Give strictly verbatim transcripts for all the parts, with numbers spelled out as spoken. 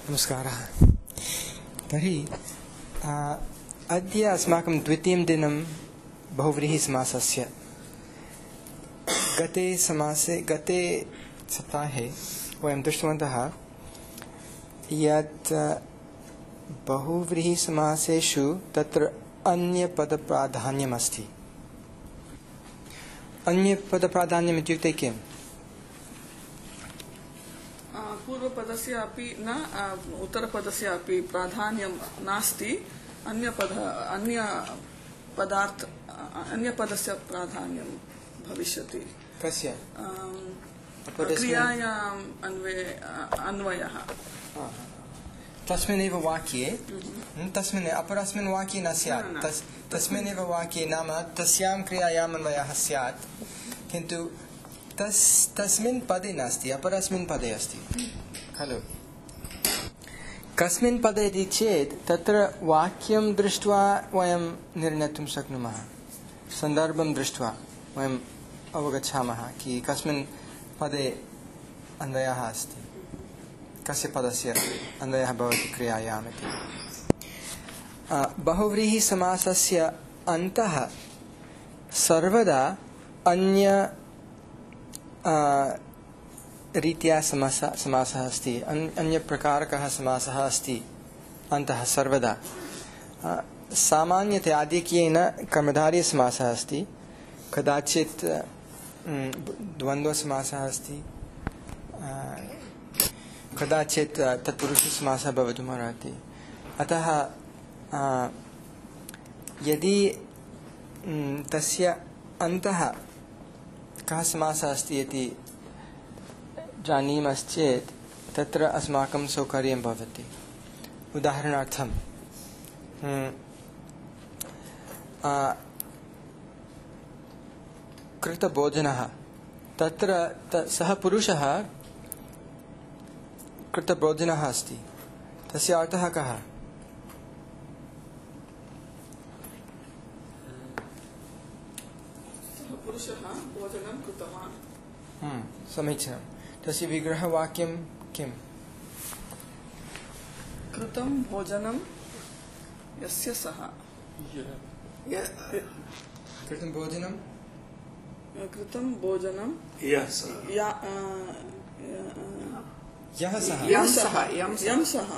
नमस्कारः। तर्हि अद्य अस्माकं द्वितीयं दिनं बहुव्रीहिसमासस्य। गते समासे गते सप्ताहे वयं दृष्टवन्तः यत् बहुव्रीहिसमासेषु तत्र अन्यपदप्राधान्यमस्ति। अन्यपदप्राधान्यम् इत्युक्ते किम्? पूर्वपदस्य अपि न उत्तरपदस्य अपि प्राधान्यं नास्ति। अन्यपद अन्य पदार्थ अन्यपदस्य प्राधान्यं भविष्यति। कस्य? क्रियायाम् अन्वये अन्वयः तस्मिन्नेव वाक्ये तस्मिन् अपरस्मिन् वाक्ये न स्यात्। तस् तस्मिन्नेव वाक्ये नाम तस्यां क्रियायाम् अन्वयः स्यात्, किन्तु तस् तस्मिन् पदे नास्ति, अपरस्मिन् पदे अस्ति खलु। कस्मिन् पदे इति चेत् तत्र वाक्यं दृष्ट्वा वयं निर्णेतुं शक्नुमः। सन्दर्भं दृष्ट्वा वयम् अवगच्छामः कि कस्मिन् पदे अन्वयः अस्ति, कस्य पदस्य अन्वयः भवति क्रियायाम् इति। बहुव्रीहिसमासस्य अन्तः सर्वदा अन्य रीत्या समासः समासः अस्ति, अन्यप्रकारकः समासः अस्ति अन्तः सर्वदा। सामान्यतया आधिक्येन कर्मधारयसमासः अस्ति, कदाचित् द्वन्द्वसमासः अस्ति, कदाचित् तत्पुरुषसमासः भवितुमर्हति। अतः यदि तस्य अन्तः कः समासः अस्ति इति जानीमश्चेत् तत्र अस्माकं सौकर्यं भवति। उदाहरणार्थं कृतभोजनः, तत्र सः पुरुषः कृतभोजनः अस्ति, तस्य अर्थः कः? पुरुषः भोजनं कृतवान्। हम्म समीचीनं। तस्य विग्रहवाक्यं किम्? कृतं भोजनं यस्य सः। कृतं भोजनं कृतं भोजनं यः सः यं सः यं सः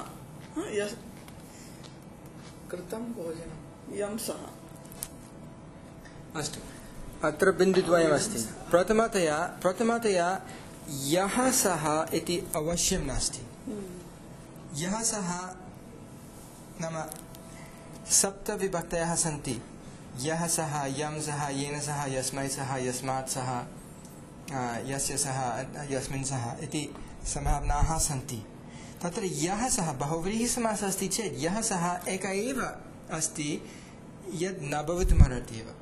कृतं भोजनं यं सः। अस्तु, अत्र बिन्दुद्वयमस्ति। प्रथमतया प्रथमतया यः सः इति अवश्यं नास्ति। यः सः नाम सप्तविभक्तयः सन्ति। यः सः, यं सः, येन सः, यस्मै सः, यस्मात् सः, यस्य सः, यस्मिन् सः इति सम्भावनाः सन्ति। तत्र यः सः बहुव्रीहिसमासः अस्ति चेत् यः सः एक एव अस्ति, यद् न भवितुमर्हति एव।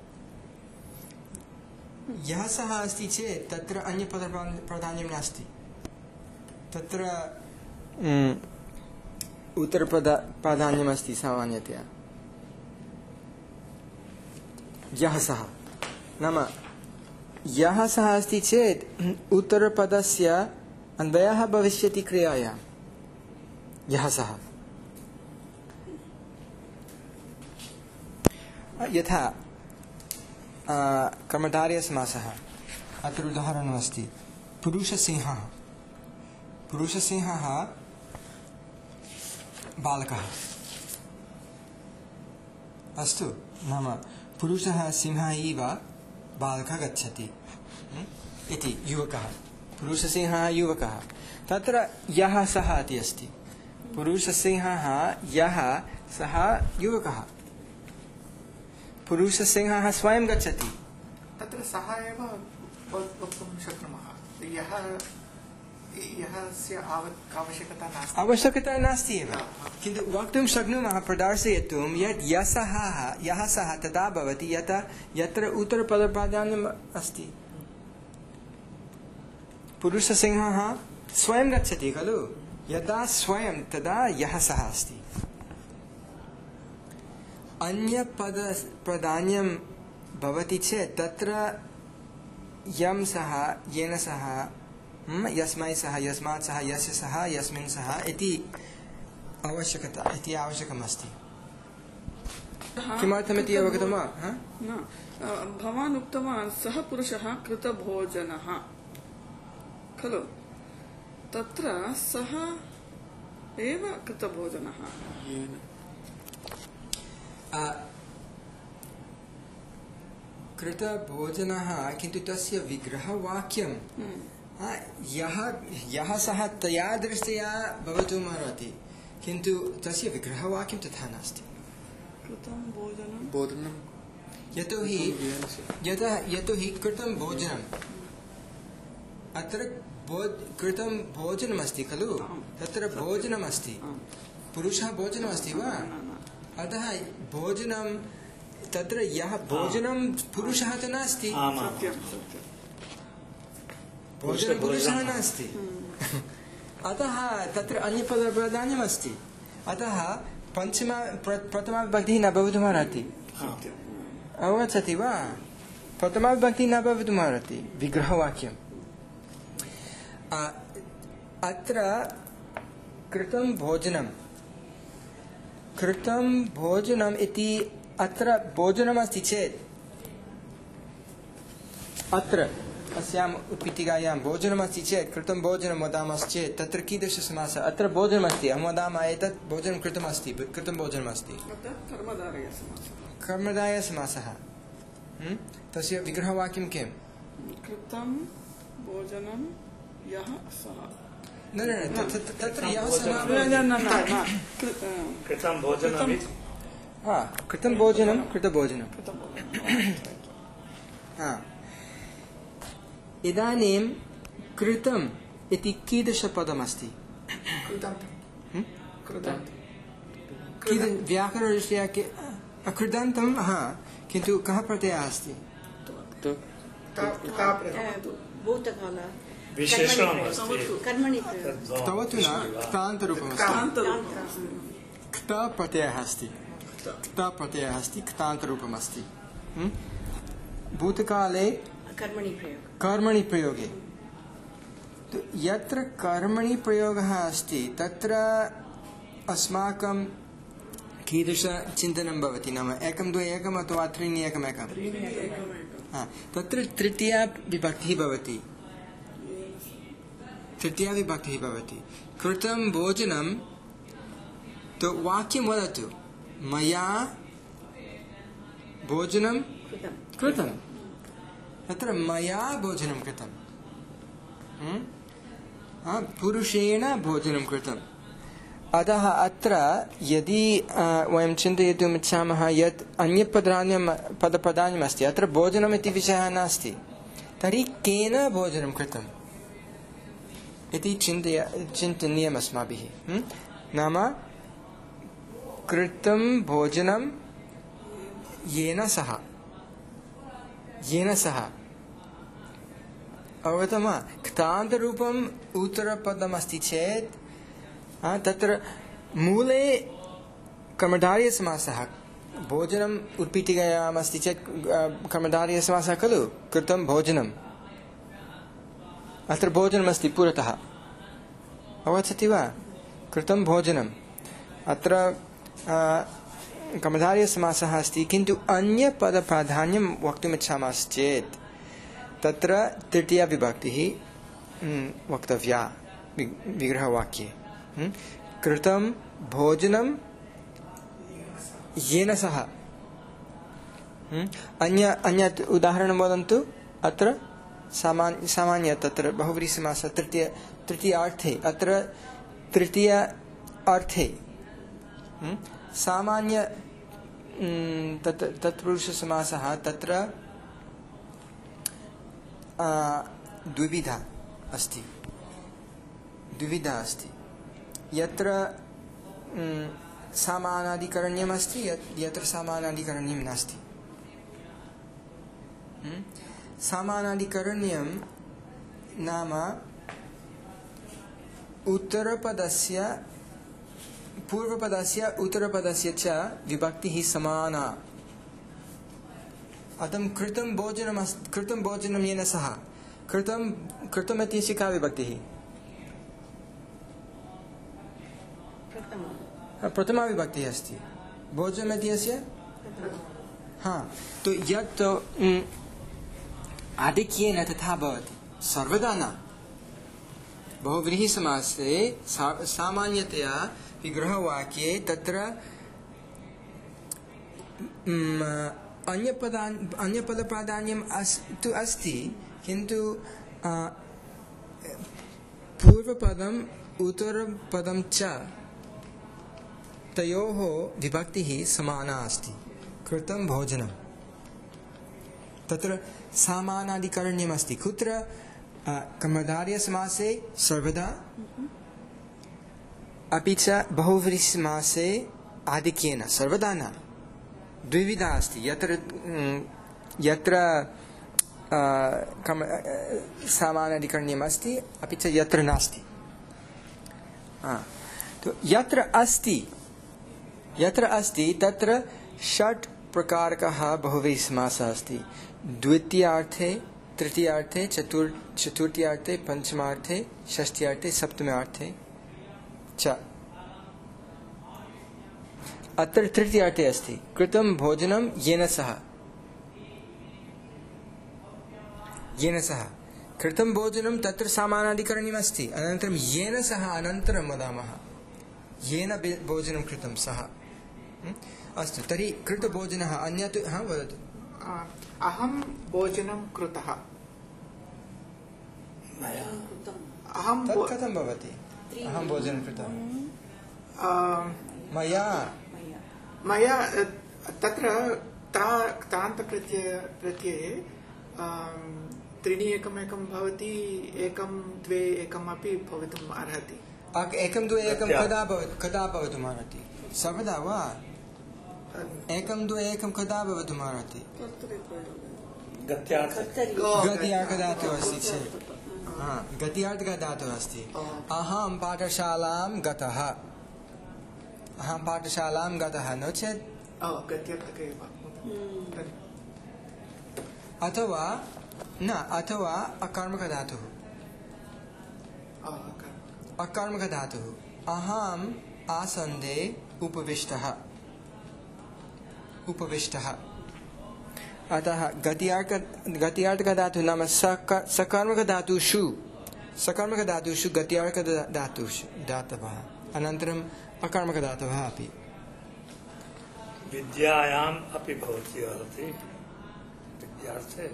यः सः अस्ति चेत् तत्र अन्यपदप्राधान्यं नास्ति। तत्र उत्तरपदप्राधान्यमस्ति सामान्यतया। यः सः नाम यः सः अस्ति चेत् उत्तरपदस्य अन्वयः भविष्यति क्रियायां। यः सः यथा कर्मधारयसमासः, अत्र उदाहरणमस्ति पुरुषसिंहः। पुरुषसिंहः बालकः अस्तु, नाम पुरुषः सिंहः इव बालकः गच्छति इति युवकः। पुरुषसिंहः युवकः। तत्र यः सः इति अस्ति। पुरुषसिंहः यः सः युवकः। पुरुषसिंहः स्वयं गच्छति। तत्र सः एव वक्तुं शक्नुमः। यः यस्य आवश्यकता नास्ति। आवश्यकता नास्ति एव, किन्तु वक्तुं शक्नुमः, प्रदर्शयितुं यत् यः यः सः तदा भवति यथा यत्र उत्तरपदप्राधान्यम् अस्ति। पुरुषसिंहः स्वयं गच्छति खलु, यदा स्वयं तदा यः सः अस्ति। अन्यपदप्राधान्यं भवति चेत् तत्र यं सः, येन सः, यस्मै सह यस्मात् सह यस्य सह यस्मिन् सह इति आवश्यकता इति आवश्यकमस्ति। किमर्थमिति अवगतं वा? न, भवान् उक्तवान् सः पुरुषः कृतभोजनः खलु, तत्र सः एव कृतभोजनः। कृतभोजनः किन्तु तस्य विग्रहवाक्यं यः यः सः तया दृष्ट्या भवितुम् अर्हति, किन्तु तस्य विग्रहवाक्यं तथा नास्ति। कृतं भोजनं बोधनं यतोहि यतः यतोहि कृतं भोजनम् अत्र कृतं भोजनमस्ति खलु, तत्र भोजनमस्ति, पुरुषः भोजनमस्ति वा? अतः भोजनं तत्र यः भोजनं पुरुषः तु नास्ति, भोजनं पुरुषः नास्ति, अतः तत्र अन्यपदप्राधान्यमस्ति। अतः पञ्चमा प्रथमा विभक्तिः न भवितुमर्हति। अवगच्छति वा? प्रथमा विभक्तिः न भवितुमर्हति विग्रहवाक्यम्। अत्र कृतं भोजनं कृतं भोजनम् इति अत्र भोजनमस्ति चेत् अत्र अस्याम् उत्पीठिकायां भोजनमस्ति चेत् कृतं भोजनं वदामश्चेत् तत्र कीदृशसमासः? अत्र भोजनमस्ति, अहं वदामः एतत् भोजनं कृतमस्ति, कृतं भोजनमस्ति, कर्मधारयसमासः। तस्य विग्रहवाक्यं किम्? कृतं भोजनं यः सः। न न तत्र यः सः कृतं भोजनं हा कृतं भोजनं कृतभोजनं। हा इदानीं कृतम् इति कीदृशपदमस्ति? व्याकरणदृष्ट्या कृदन्तं, हा, किन्तु कः प्रत्ययः अस्ति? तव तु न, क्तान्तरूपमस्ति, क्ता प्रत्ययः अस्ति, क्ता प्रत्ययः अस्ति, क्तान्तरूपमस्ति। भूतकाले कर्मणि प्रयोगे, तो यत्र कर्मणि प्रयोगः अस्ति तत्र अस्माकं कीदृशचिन्तनं भवति? नाम एकं द्वे एकम् अथवा त्रीणि एकम् एकम्, तत्र तृतीया विभक्तिः भवति, तृतीया विभक्तिः भवति। कृतं भोजनं, तो वाक्यं वदतु, मया भोजनं कृतं, तत्र मया भोजनं कृतं, पुरुषेण भोजनं कृतम्। अतः अत्र यदि वयं चिन्तयितुम् इच्छामः यत् अन्यपदान्यं पदप्रधानम् अस्ति, अत्र भोजनम् इति विषयः नास्ति, तर्हि केन भोजनं कृतम् इति चिन्तय चिन्तनीयम् अस्माभिः। नाम कृतं भोजनं येन सह, येन सह, अवगतं वा? क्तान्तरूपम् उत्तरपदमस्ति चेत् तत्र मूले कर्मधारयसमासः, भोजनम् उत्पीठिकायाम् अस्ति चेत् कर्मधारयसमासः खलु, कृतं भोजनम्, अत्र भोजनमस्ति पुरतः, अवगच्छति वा? कृतं भोजनम्, अत्र कर्मधारयसमासः अस्ति, किन्तु अन्यपदप्राधान्यं वक्तुमिच्छामश्चेत् तत्र तृतीया विभक्तिः वक्तव्या विग्रहवाक्ये। कृतं भोजनं येन सह। अन्य अन्यत् उदाहरणं वदन्तु। अत्र सामान्य सामान्य तत्र बहुव्रीहिसमासः तृतीय तृतीयार्थे, अत्र तृतीय अर्थे सामान्य तत् तत्पुरुषसमासः तत्र द्विविधा अस्ति, द्विविधा अस्ति। यत्र समानाधिकरण्यम् अस्ति, यत्र समानाधिकरण्यं नास्ति। समानाधिकरण्यं नाम उत्तरपदस्य पूर्वपदस्य उत्तरपदस्य च विभक्तिः समाना। अतः कृतं भोजनं कृतं भोजनं येन सह, कृतं कृतम् इत्यस्य का विभक्तिः? प्रथमा विभक्तिः अस्ति। भोजनम् इत्यस्य हाँ, तो यत् आधिक्येन तथा भवति, सर्वदा न। बहुव्रीहिसमासे सामान्यतया विग्रहवाक्ये तत्र अन्यपदान् अन्यपदप्राधान्यम् तु अस्ति, किन्तु पूर्वपदम् उत्तरपदं च तयोः विभक्तिः समाना अस्ति। कृतं भोजनं तत्र समानाधिकरण्यम् अस्ति। कुत्र? कर्मधारयसमासे सर्वदा, अपि च बहुव्रीहिसमासे आधिक्येन, सर्वदा न। द्विविधा अस्ति। यत्र यत्र समानाधिकरण्यम् अस्ति, अपि च यत्र नास्ति। तो यत्र अस्ति यत्र अस्ति तत्र षट् प्रकारकः बहुव्रीहिसमासः अस्ति। द्वितीयार्थे, तृतीयार्थे, चतुर् चतुर्थ्यार्थे, पंचमार्थे, षष्ठ्यार्थे, सप्तम्यार्थे च। अत्र तृतीयार्थे अस्ति कृतं भोजनं येन सह। येन सह कृतं भोजनं तत्र समानाधिकरण्यम् अस्ति। अनन्तरं येन सह अनन्तरं वदामः येन भोजनं कृतं सः। अस्तु, तर्हि कृतभोजनः अन्यत् हा वदतु। अहं भोजनं कृतः। अहं तत् कथं भवति? अहं भोजनं कृतः मया मया तत्र तान्तप्रत्यये प्रत्यये त्रीणि एकमेकं भवति, एकं द्वे एकम् अपि भवितुम् अर्हति। एकं द्वे एकं कदा भवति कदा भवितुम् अर्हति? सर्वदा वा? एकं द्वे एकं कदा भवितुम् अर्हति? गत्यार्थधातुः अस्ति चेत्, गत्यार्थधातुः अस्ति। अहं पाठशालां गतः, अहं पाठशालां गतः, नो चेत् अथवा न, अथवा अकर्मकधातुः। अकर्मकधातुः अहम् आसन्दे उपविष्टः, उपविष्टः। अतः गत्यार्थकधातुः नाम सकर्मकधातुषु सकर्मकधातुषु गत्यार्थकधातुषु धातवः, अनन्तरम् अकर्मकधातवः अपि। विद्यायाम् अपि भवति अर्थे, विद्यार्थे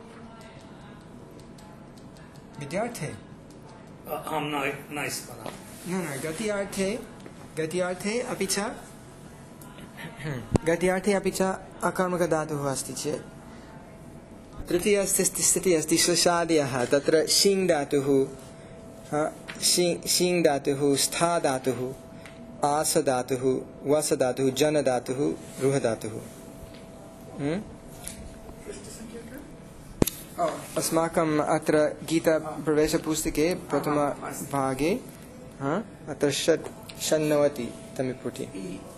विद्यार्थे अहं न स्मरामि। न न गत्यार्थे गत्यार्थे अपि च गत्यार्थे अपि च अकर्मकधातुः अस्ति चेत् तृतीया स्थितिः अस्ति श्लेषादयः। तत्र शिङ् धातुः, शिङ् धातुः, स्था धातुः, आस धातुः, वस धातुः, जन धातुः, रुह धातुः। अस्माकम् अत्र गीताप्रवेशपुस्तके प्रथमभागे अत्र षट् षण्णवति तमे पुटे।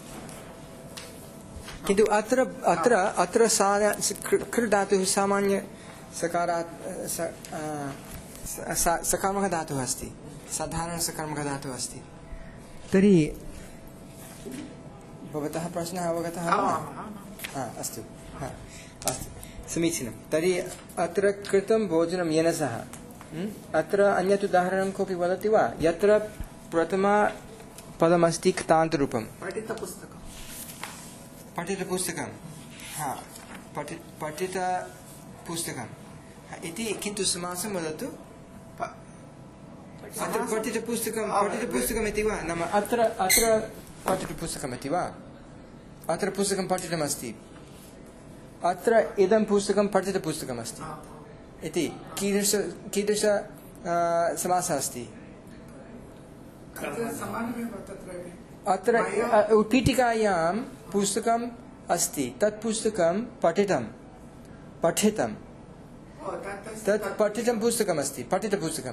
किन्तु अत्र अत्र अत्र कृ धातुः सामान्य सकारात् सकर्मक धातुः अस्ति, साधारण सकर्मक धातुः अस्ति। तर्हि भवतः प्रश्नः अवगतः वा? हा, अस्तु, हा, अस्तु, समीचीनं। तर्हि अत्र कृतं भोजनं येन सह। अत्र अन्यत् उदाहरणं कोऽपि वदति वा? यत्र प्रथमपदमस्ति क्तान्तरूपं। पठितपुस्तकं पठितपुस्तकं हा पठि पठितपुस्तकम् इति, किन्तु समासं वदतु। अत्र पठितपुस्तकं पठितपुस्तकम् इति वा? नाम अत्र अत्र पठितपुस्तकम् इति वा? अत्र पुस्तकं पठितमस्ति, अत्र इदं पुस्तकं पठितपुस्तकमस्ति इति कीदृश कीदृश समासः अस्ति? अत्र उत्पीठिकायां पुस्तकम् अस्ति, तत् पुस्तकं पठितं पठितं तत् पठितं पुस्तकमस्ति, पठितपुस्तकं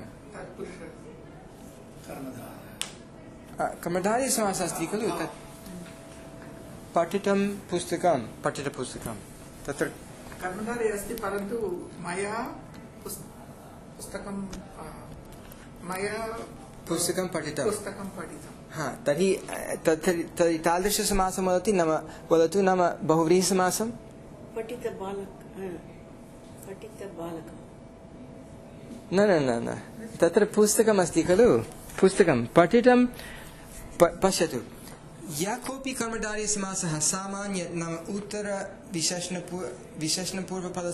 कर्मधारय समासः अस्ति खलु। तत् पठितं पुस्तकं पठितपुस्तकं तत्र कर्मधारय अस्ति, परन्तु मया पुस्तकं मया पुस्तकं पठितं पुस्तकं पठितं हा तर्हि तर्हि तर्हि तादृशसमासं वदति नाम वदतु नाम बहुव्रीहिसमासं पठितबालक पठितबालकः न न न न तत्र पुस्तकमस्ति खलु पुस्तकं पठितं पश्यतु यः कोऽपि कर्मधारयसमासः सामान्य नाम उत्तर विशेषणपूर्व विशेषणपूर्वपद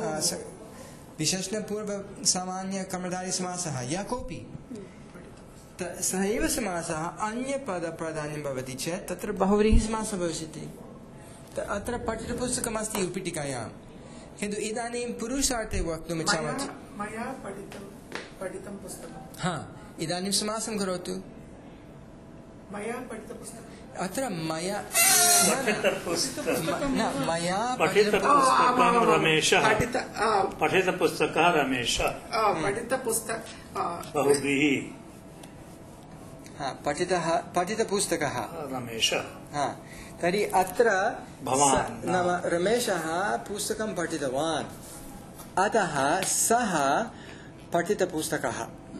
विशेषणपूर्वसामान्य कर्मधारयसमासः यः कोऽपि सः एव समासः अन्यपदप्राधान्यं भवति चेत् तत्र बहुव्रीहिसमासः भविष्यति। अत्र पठितपुस्तकमस्ति उपीठिकायां किन्तु इदानीं पुरुषार्थे वक्तुम् इच्छामः मया पठितं पठितं पुस्तकं हा इदानीं समासं करोतु मया पठितपुस्तकम् अत्र मया पठितपुस्तकं न मया पठितपुस्तकं रमेशः पठित पठितपुस्तकः रमेशः पठितपुस्तक बहुव्रीहि हा पठितः पठितपुस्तकः रमेशः हा तर्हि अत्र भवान् स- नाम रमेशः पुस्तकं पठितवान् अतः सः पठितपुस्तकः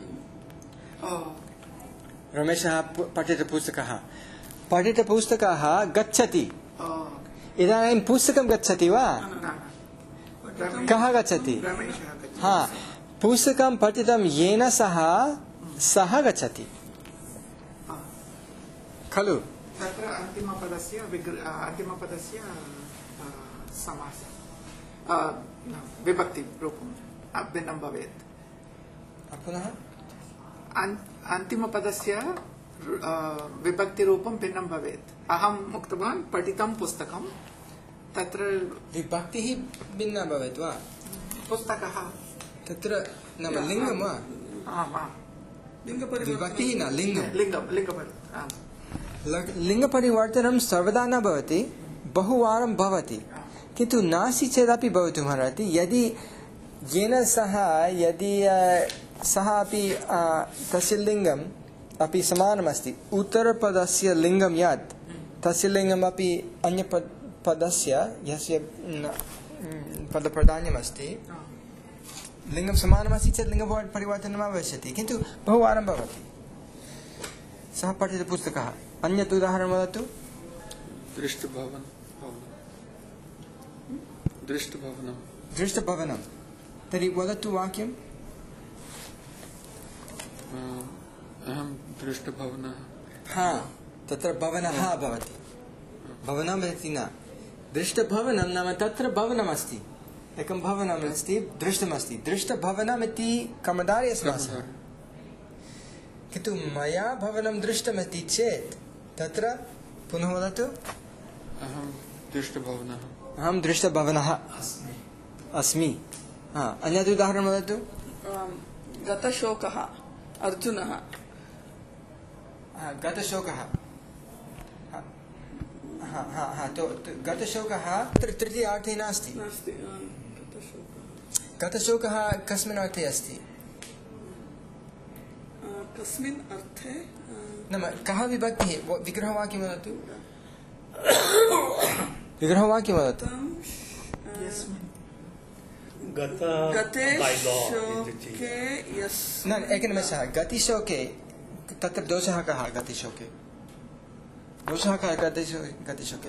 रमेशः पु- पठितपुस्तकः पठितपुस्तकः गच्छति इदानीं पुस्तकं गच्छति वा कः गच्छति रमेशः हा पुस्तकं पठितं येन सह सः गच्छति खलु तत्र अन्तिमपदस्य विग्र अन्तिमपदस्य समासः विभक्तिरूपं भिन्नं भवेत् पुनः अन्तिमपदस्य विभक्तिरूपं भिन्नं भवेत् अहम् उक्तवान् पठितं पुस्तकं तत्र विभक्तिः भिन्ना भवेत् वा पुस्तकः तत्र नाम लिङ्गं वा आम् आम् विभक्तिः न लिङ्गं लिङ्गं लिङ्गपरि आम् लिङ्गपरिवर्तनं सर्वदा न भवति बहुवारं भवति किन्तु नास्ति चेदपि भवितुमर्हति यदि येन सह यदि सः अपि तस्य लिङ्गम् अपि समानमस्ति उत्तरपदस्य लिङ्गं यत् तस्य लिङ्गमपि अन्यपद पदस्य यस्य पदप्राधान्यमस्ति लिङ्गं समानमस्ति चेत् लिङ्गपरिवर्तनं न भविष्यति किन्तु बहुवारं भवति सः पठितपुस्तकः अन्यत् उदाहरणं वदतु दृष्टभवन दृष्टभवनं दृष्टभवनं तर्हि वदतु वाक्यम् अहं दृष्टभवनः हा तत्र भवनः भवति भवनम् इति न दृष्टभवनं नाम तत्र भवनमस्ति एकं भवनम् अस्ति दृष्टमस्ति दृष्टभवनम् इति कर्मधारयसमासः किन्तु मया भवनं दृष्टमस्ति चेत् तत्र पुनः वदतु अहं दृष्टभवनः अहं दृष्टभवनः अस्मि हा अन्यत् उदाहरणं वदतु गतशोकः अर्जुनः गतशोकः हा हा हा तो गतशोकः तृतीयार्थे नास्ति नास्ति गतशोकः गतशोकः कस्मिन् अर्थे अस्ति कस्मिन् अर्थे नाम कः विभक्तिः विग्रहवाक्यं वदतु विग्रहवाक्यं वदतु गते शोके यस् न एकनिमेषः गतिशोके तत्र दोषः कः गतिशोके दोषः कः गतिशोके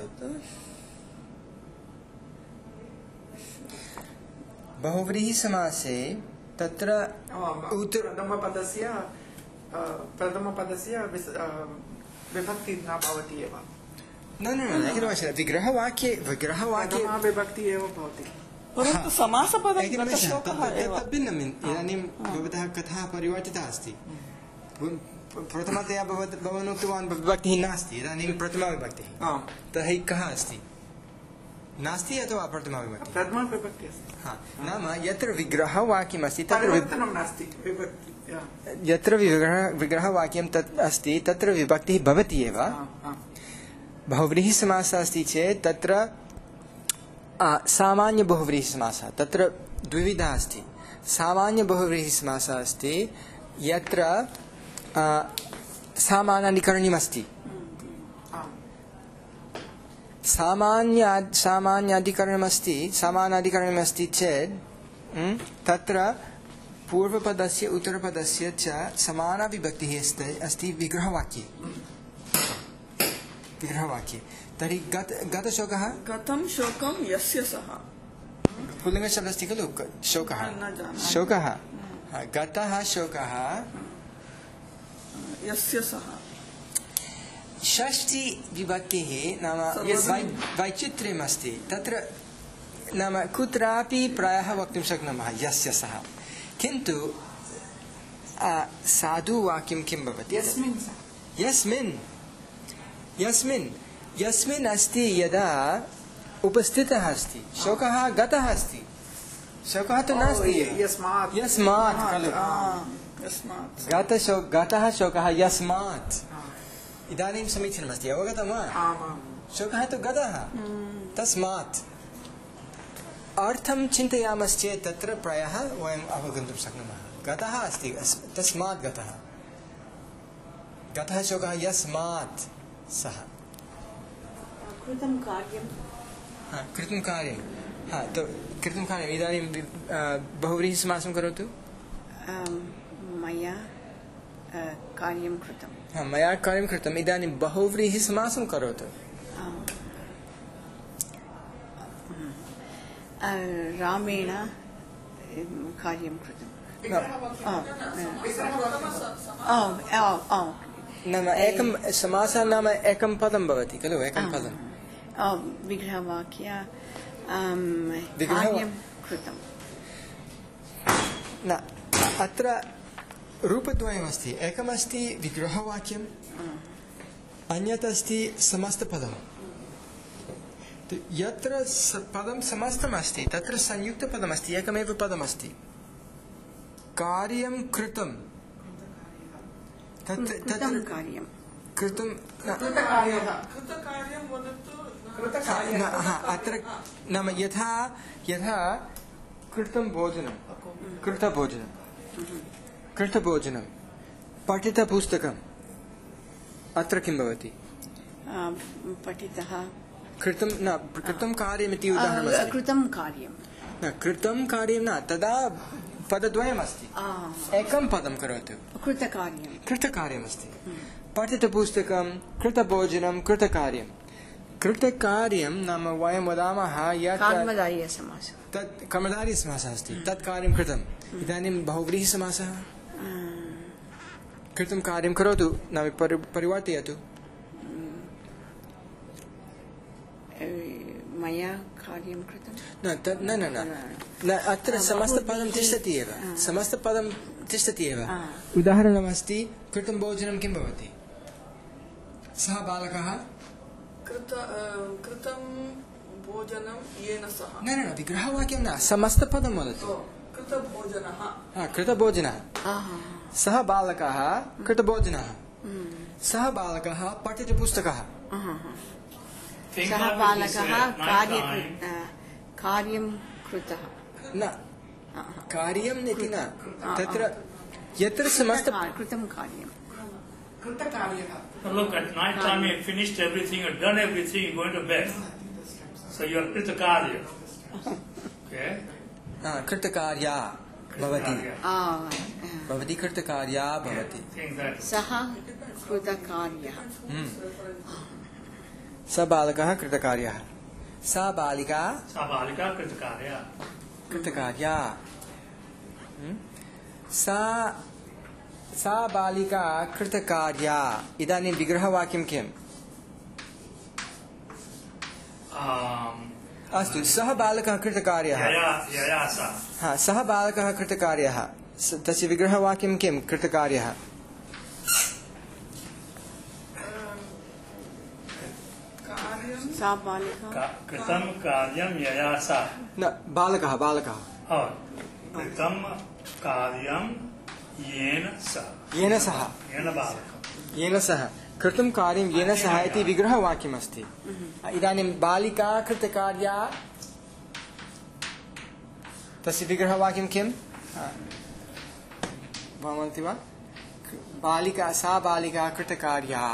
बहुव्रीहिसमासे तत्र प्रथमपदस्य प्रथमपदस्य विभक्ति न भवति एव न न न एकनिमेषः विग्रहवाक्ये विग्रहवाक्ये विभक्ति एव भवति परन्तु समासपदं गतशोकः एव भिन्नम् इदानीं भवतः कथा परिवर्तिता अस्ति प्रथमतया भवान् उक्तवान् विभक्तिः नास्ति इदानीं प्रथमा विभक्तिः तर्हि कः अस्ति नास्ति अथवा प्रथमा विभक्तिः प्रथमा विभक्तिः अस्ति हा नाम यत्र विग्रहवाक्यमस्ति तत्र परिवर्तनं नास्ति विभक्ति यत्र विग्रह विग्रहवाक्यं तत् अस्ति तत्र विभक्तिः भवति एव बहुव्रीहिसमासः अस्ति चेत् तत्र सामान्यबहुव्रीहिसमासः तत्र द्विविधः अस्ति सामान्यबहुव्रीहिसमासः अस्ति यत्र सामानाधिकरणीयमस्ति सामान्य सामान्याधिकरणमस्ति सामानाधिकरणमस्ति चेत् तत्र पूर्वपदस्य उत्तरपदस्य च समाना विभक्तिः अस्ति अस्ति विग्रहवाक्ये विग्रहवाक्ये तर्हि गत गतशोकः गतं शोकं यस्य सः पुल्लिङ्गशब्दः अस्ति खलु शोकः शोकः गतः शोकः यस्य सः षष्ठी विभक्तिः नाम वैचित्र्यम् अस्ति तत्र नाम कुत्रापि प्रायः वक्तुं शक्नुमः यस्य सः किन्तु साधुवाक्यं किं भवति यस्मिन् यस्मिन् यस्मिन् यस्मिन् अस्ति यदा उपस्थितः अस्ति शोकः गतः अस्ति शोकः तु नास्ति यस्मात् यस्मात् खलु यस्मात् गतशो गतः शोकः यस्मात् इदानीं समीचीनमस्ति अवगतं वा शोकः तु गतः तस्मात् अर्थं चिन्तयामश्चेत् तत्र प्रायः वयम् अवगन्तुं शक्नुमः गतः अस्ति तस्मात् गतः गतः शोकः यस्मात् सः कृतं कार्यं कृतं कार्यं हा तो कृतं कार्यम् इदानीं बहुव्रीहिसमासं करोतु मया कार्यं कृतं हा मया कार्यं कृतम् इदानीं बहुव्रीहिसमासं करोतु रामेण कार्यं कृतं नाम एकं समासः नाम एकं पदं भवति खलु एकं पदं विग्रहवाक्य विग्रह कार्यं कृतं न अत्र रूपद्वयमस्ति एकमस्ति विग्रहवाक्यम् अन्यत् अस्ति समस्तपदम् यत्र पदं समस्तमस्ति तत्र संयुक्तपदमस्ति एकमेव पदमस्ति कार्यं कृतं कृतं कार्यं कृतं अत्र नाम यथा यथा कृतं भोजनं कृतभोजनं कृतभोजनं पठितपुस्तकम् अत्र किं भवति पठितः कृतं न कृतं कार्यमिति उदाहरणमस्ति कृतं कार्यं न कृतं कार्यं न तदा पदद्वयमस्ति एकं पदं करोतु कृतकार्यं कृतकार्यमस्ति पठितपुस्तकं कृतभोजनं कृतकार्यं कृतकार्यं नाम वयं वदामः यत् कर्मधारयसमासः तत् कर्मधारयसमासः अस्ति तत् कार्यं कृतम् इदानीं बहुव्रीहिसमासः कृतं कार्यं करोतु नाम परिवर्तयतु मया कार्यं कृतं न तत् न न न अत्र समस्तपदं तिष्ठति एव समस्तपदं तिष्ठति एव उदाहरणमस्ति कृतं भोजनं किं भवति सः बालकः कृतं भोजनं येन सह न न विग्रहवाक्यं न समस्तपदं वदतु कृतभोजनः हा कृतभोजनः सः बालकः कृतभोजनः सः बालकः पठितपुस्तकः सः बालकः कार्य कार्यं कृतः न कार्यम् इति न तत्र यत्र समस्त कृतं कार्यं Look, at night time you finished everything, you done everything, you're going to bed. So you are kritakarya. Okay? कृतकार्या भवति भवति कृतकार्या भवति सः कृतकार्यः स बालकः कृतकार्यः सा बालिका सा बालिका कृतकार्या कृतकार्या सा सा बालिका कृतकार्या इदानीं विग्रहवाक्यं किम् अस्तु सः बालकः कृतकार्यः हा सः बालकः कृतकार्यः तस्य विग्रहवाक्यं किं कृतकार्यः सा बालिका कृतं कार्यं यया सा न बालकः बालकः कृतं कार्यं येन सह येन सह येन बालकं येन सह कृतं कार्यं येन सह इति विग्रहवाक्यमस्ति इदानीं बालिका कृतकार्या तस्य विग्रहवाक्यं किं भवन्ति वा बालिका सा बालिका कृतकार्या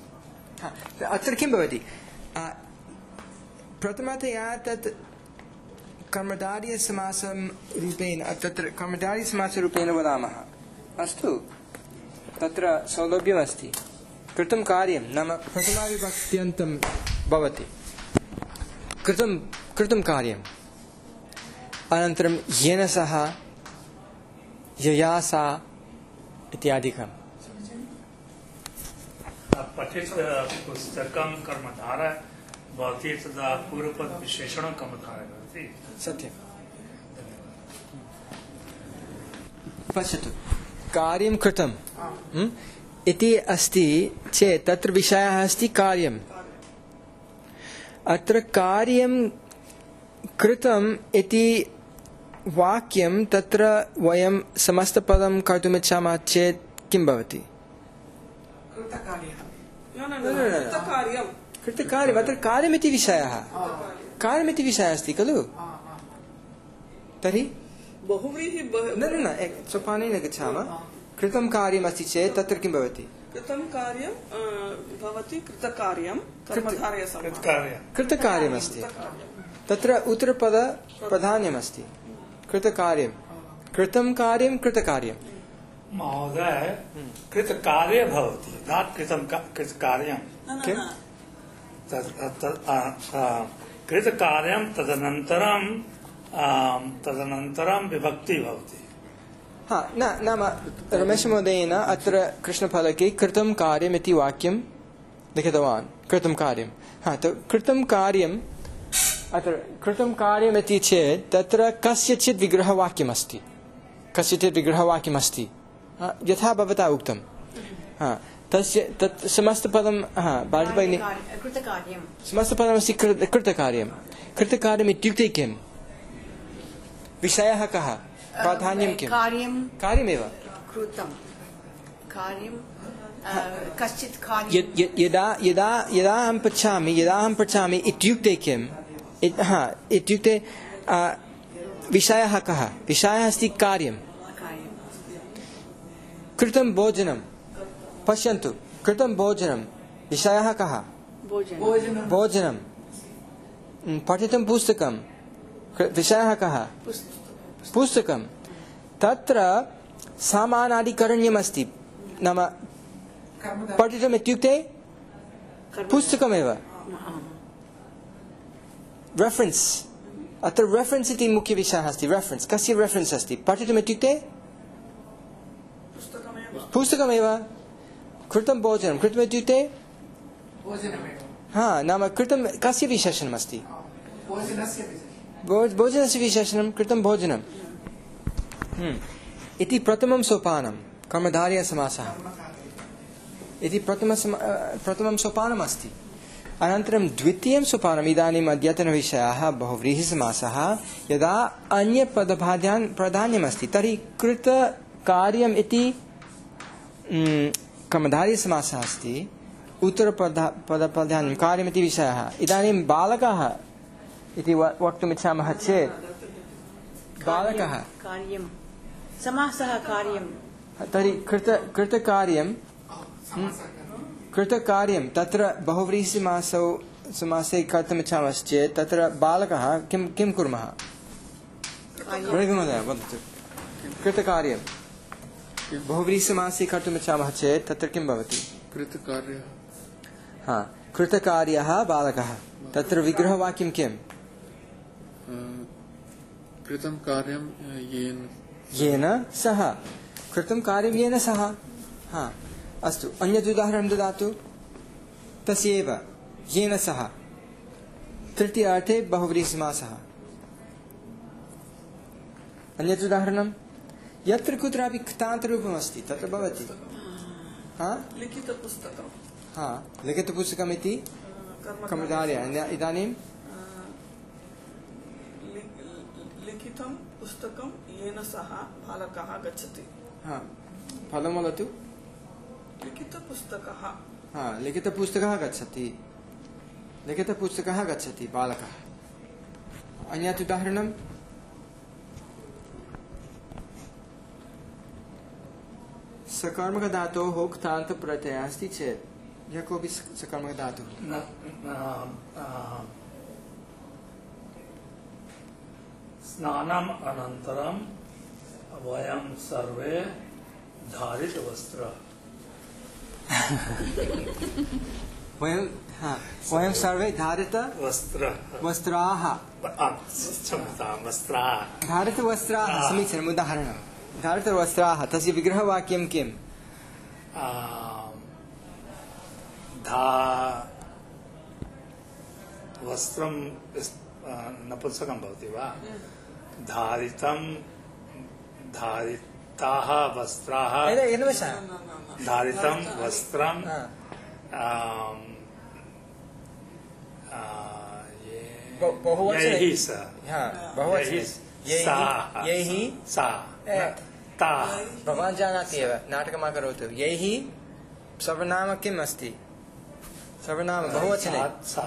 अत्र किं भवति प्रथमतया तत् कर्मधारयसमासं रूपेण तत्र कर्मधारयसमासरूपेण वदामः अस्तु तत्र सौलभ्यमस्ति कृतं कार्यं नाम प्रथमाविभक्त्यन्तं भवति कृतं कृतं कार्यम् अनन्तरं येन सह यया सा इत्यादिकम् पठित पुस्तकं कर्मधार भवति तदा पूर्वपद विशेषणं कर्मधारः भवति सत्यं पश्यतु कार्यं कृतं इति अस्ति चेत् तत्र विषयः अस्ति कार्यम् अत्र कार्यं कृतम् इति वाक्यं तत्र वयं समस्तपदं कर्तुमिच्छामः चेत् किं भवति कृतकार्यम् अत्र कार्यमिति विषयः कार्यमिति विषयः अस्ति खलु तर्हि बहुव्रीहि न न न सोपानेन गच्छामः कृतं कार्यमस्ति चेत् तत्र किं भवति कृतं कार्यं भवति कृतकार्यं कर्मधारयसमासः कृतकार्यमस्ति तत्र उत्तरपद प्राधान्यमस्ति कृतकार्यं कृतं कार्यं कृतकार्यं महोदय कृतकार्य भवति न कृतं कृतकार्यं कृतकार्यं तदनन्तरं तदनन्तरं विभक्ति भवति हा न नाम रमेशमहोदयेन अत्र कृष्णफलके कृतं कार्यमिति वाक्यं लिखितवान् कृतं कार्यं हा तो कृतं कार्यम् अत्र कृतं कार्यमिति चेत् तत्र कस्यचित् विग्रहवाक्यमस्ति कस्यचित् विग्रहवाक्यमस्ति यथा भवता उक्तं हा तस्य तत् समस्तपदं हा बालभगिनी कृतकार्यं समस्तपदमस्ति कृतकार्यं कृतकार्यम् इत्युक्ते किं विषयः कः प्राधान्यं किं कार्यं कार्यमेव कृतं कार्यं कश्चित् कार्यं यदा यदा यदा अहं पृच्छामि यदा अहं पृच्छामि इत्युक्ते किं हा इत्युक्ते विषयः कः विषयः अस्ति कार्यं कृतं भोजनं पश्यन्तु कृतं भोजनं विषयः कः भोजनं पठितं पुस्तकं विषयः कः पुस्तकं तत्र सामानादिकरण्यमस्ति नाम पठितुम् इत्युक्ते पुस्तकमेव रेफरेन्स् अत्र रेफरेन्स् इति मुख्यविषयः अस्ति रेफरेन्स् कस्य रेफरेन्स् अस्ति पठितुम् इत्युक्ते पुस्तकमेव कृतं भोजनं कृतम् इत्युक्ते हा नाम कृतं कस्य विशेषणमस्ति भोजनस्य विशेषणं कृतं भोजनम् इति प्रथमं सोपानं कर्मधारयसमासः इति प्रथम प्रथमं सोपानमस्ति अनन्तरं द्वितीयं सोपानम् इदानीम् अद्यतनविषयः बहुव्रीहिसमासः यदा अन्यपदप्राधान् प्राधान्यमस्ति तर्हि कृतकार्यम् इति कर्मधारयसमासः अस्ति उत्तरपदप्राधान्यं कार्यमिति विषयः इदानीं बालकः इति वक्तुम् इच्छामः चेत् बालकः कार्यं समासः कार्यं तर्हि कृत कृतकार्यं कृतकार्यं तत्र बहुव्रीहिसमासौ समासे कर्तुम् इच्छामश्चेत् तत्र बालकः किं किं कुर्मः महोदय वदतु कृतकार्यं बहुव्रीहिसमासे कर्तुम् इच्छामः चेत् तत्र किं भवति कृतकार्यः हा कृतकार्यः बालकः तत्र विग्रहवाक्यं किं कृतं कार्यं येन येन सह कृतं कार्यं येन सह हा अस्तु अन्यत् उदाहरणं ददातु तस्यैव येन सह तृतीय अर्थे बहुव्रीहिसमासः अन्यत् उदाहरणं यत्र कुत्रापि कृतान्तरूपमस्ति तत्र भवति हा लिखितपुस्तकं हा लिखितपुस्तकम् इति कर्मधारय इदानीं लिखितं पुस्तकं येन सह बालकः गच्छति हा फलं वदतु लिखितपुस्तकः हा लिखितपुस्तकः गच्छति लिखितपुस्तकः गच्छति बालकः अन्यत् उदाहरणं सकर्मकधातोः क्तान्तप्रत्ययः अस्ति चेत् यः कोऽपि सकर्मकधातुः स्नानम अनंतरम वयं सर्वे धारित वस्त्र वयं हाँ वयं सर्वे धारित वस्त्र वस्त्राः क्षमता वस्त्राः धारित वस्त्राः समीचीनम् उदाहरणं धारित वस्त्राः तस्य विग्रहवाक्यं किम् धा वस्त्रं नपुंसकं भवति वा धारितं धारिताः वस्त्राः धारितं वस्त्रं यैः सा ताः भवान् जानाति एव नाटकम् अकरोत् यैः सर्वनाम किम् अस्ति सर्वनाम बहुवचने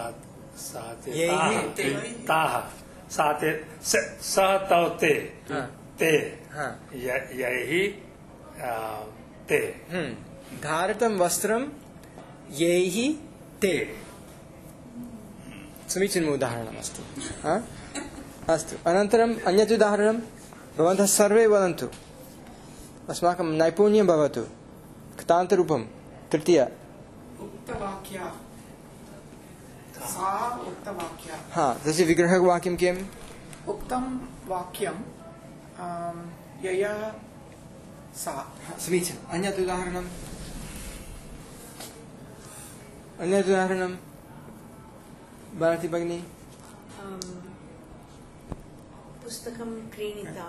ताः सा ते सः तौ ते ते यैः ते धारितं वस्त्रं यैः ते समीचीनम् उदाहरणमस्ति अस्तु अनन्तरम् अन्यत् उदाहरणं भवन्तः सर्वे वदन्तु अस्माकं नैपुण्यं भवतु कृतान्तरूपं तृतीय उक्तवाक्या सा उक्तवाक्या हाँ तस्य विग्रहवाक्यं किम् उक्तं वाक्यं यया सा समीचीनम् अन्यत् उदाहरणम् अन्यत् उदाहरणं भारती भगिनी पुस्तकं क्रीणिता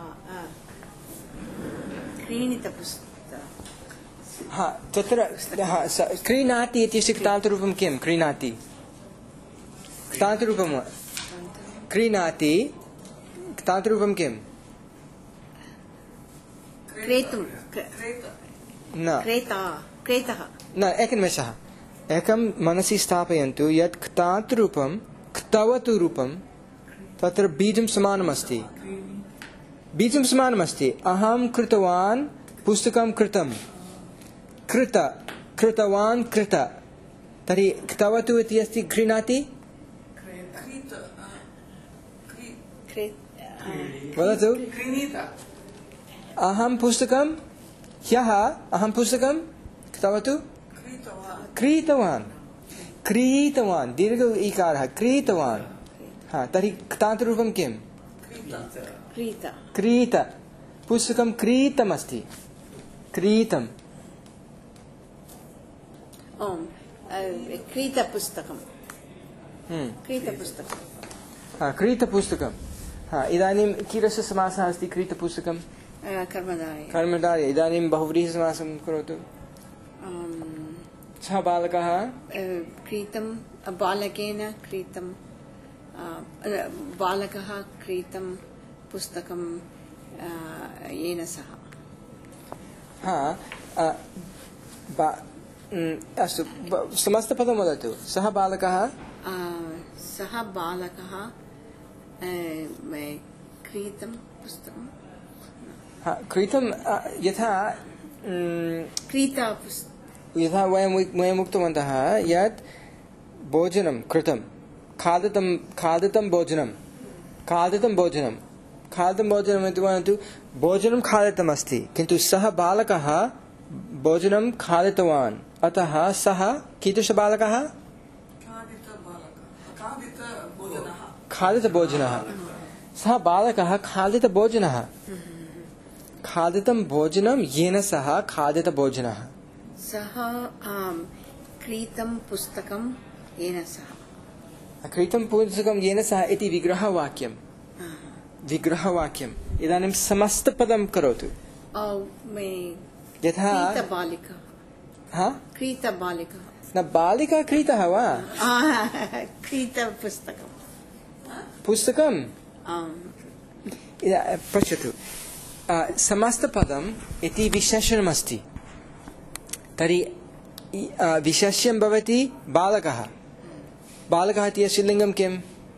क्रीणितपुस्तकं हाँ तत्र हाँ क्रीणाति इत्यस्य कृतान्तरूपं किं क्रीणाति कृतान्तरूपं क्रीणाति कृतान्तरूपं किम् क्रेतुं न क्रेता क्रेतः न एकनिमेषः एकं मनसि स्थापयन्तु यत् कृतान्तरूपं कृतवतु रूपं तत्र बीजं समानमस्ति बीजं समानमस्ति अहं कृतवान् पुस्तकं कृतं कृत कृतवान् कृत तर्हि कृतवतु इति अस्ति क्रीणाति वदतु अहं पुस्तकं ह्यः अहं पुस्तकं कृतवतु क्रीतवान् क्रीतवान् दीर्घ इकारः क्रीतवान् हाँ तर्हि कृतान्तरूपं किम् क्रीत क्रीत पुस्तकं क्रीतमस्ति क्रीतम् ओम क्रीतपुस्तकं क्रीतपुस्तकं हाँ क्रीतपुस्तकं हाँ इदानीं कीदृशः समासः अस्ति क्रीतपुस्तकं कर्मधारय कर्मधारय इदानीं बहुव्रीहिसमासं करोतु सः बालकः क्रीतं बालकेन क्रीतं बालकः क्रीतं पुस्तकं येन सह हाँ अस्तु समस्तपदं वदतु सः बालकः सः बालकः क्रीतं पुस्तकं हाँ क्रीतं यथा क्रीता यथा वयं वयम् उक्तवन्तः यत् भोजनं कृतं खादितं खादितं भोजनं खादितं भोजनं खादितं भोजनम् इति वदन्तु भोजनं खादितमस्ति किन्तु सः बालकः भोजनं खादितवान् अतः सः कीदृशबालकः खादितभोजनः सः बालकः खादितभोजनः खादितं भोजनं येन सह खादितभोजनः सः क्रीतं पुस्तकं येन सह क्रीतं पुस्तकं येन सह इति विग्रहवाक्यं विग्रहवाक्यम् इदानीं समस्तपदं करोतु यथा बालिका हा क्रीतबालिका न बालिका क्रीतः वा क्रीतपुस्तकं पुस्तकं पश्यतु समस्तपदम् इति विशेषणमस्ति तर्हि विशेष्यं भवति बालकः बालकः इति अस्य लिङ्गं किम्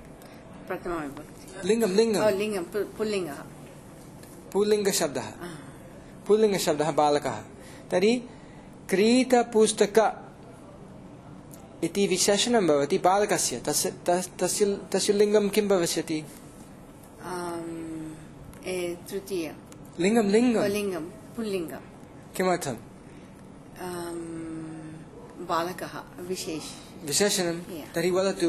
लिङ्गं लिङ्गं लिङ्गं पुल्लिङ्गः पुल्लिङ्गशब्दः पुल्लिङ्गशब्दः बालकः तर्हि क्रीतपुस्तक इति विशेषणं भवति बालकस्य तस्य तस्य तस्य लिङ्गं किं भविष्यति तृतीय लिङ्गं लिङ्गं लिङ्गं पुल्लिङ्ग किमर्थं बालकः विशेष विशेषणं Yeah. तर्हि वदतु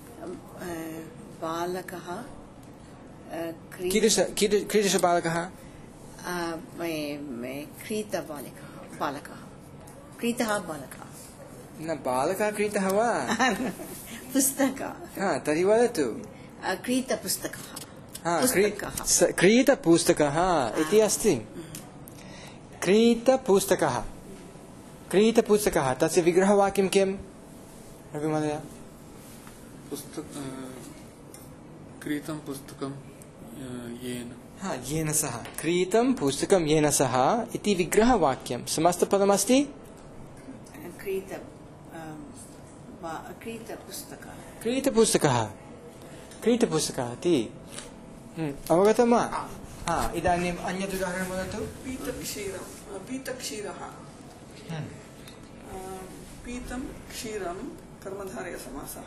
बालकः कीदृश कीदृ- कीदृशबालकः क्रीतबालकः बालकः क्रीतः बालकः न बालकः क्रीतः वा पुस्तकः हा तर्हि वदतु क्रीतपुस्तकः हा, पुस्तकः क्री- स- क्रीतपुस्तकः इति अस्ति क्रीतपुस्तकः क्रीतपुस्तकः तस्य विग्रहवाक्यं किम् रवि महोदय पुस्तक क्रीतं पुस्तकं येन हा येन सह क्रीतं पुस्तकं येन सह इति विग्रहवाक्यं समस्तपदमस्ति क्रीत क्रीतपुस्तकः क्रीतपुस्तकः क्रीतपुस्तकः इति हम्म, अवगतं वा हा इदानीम् अन्यत् उदाहरणं वदतु पीतक्षीरं पीतक्षीरः पीतं क्षीरं कर्मधारयसमासः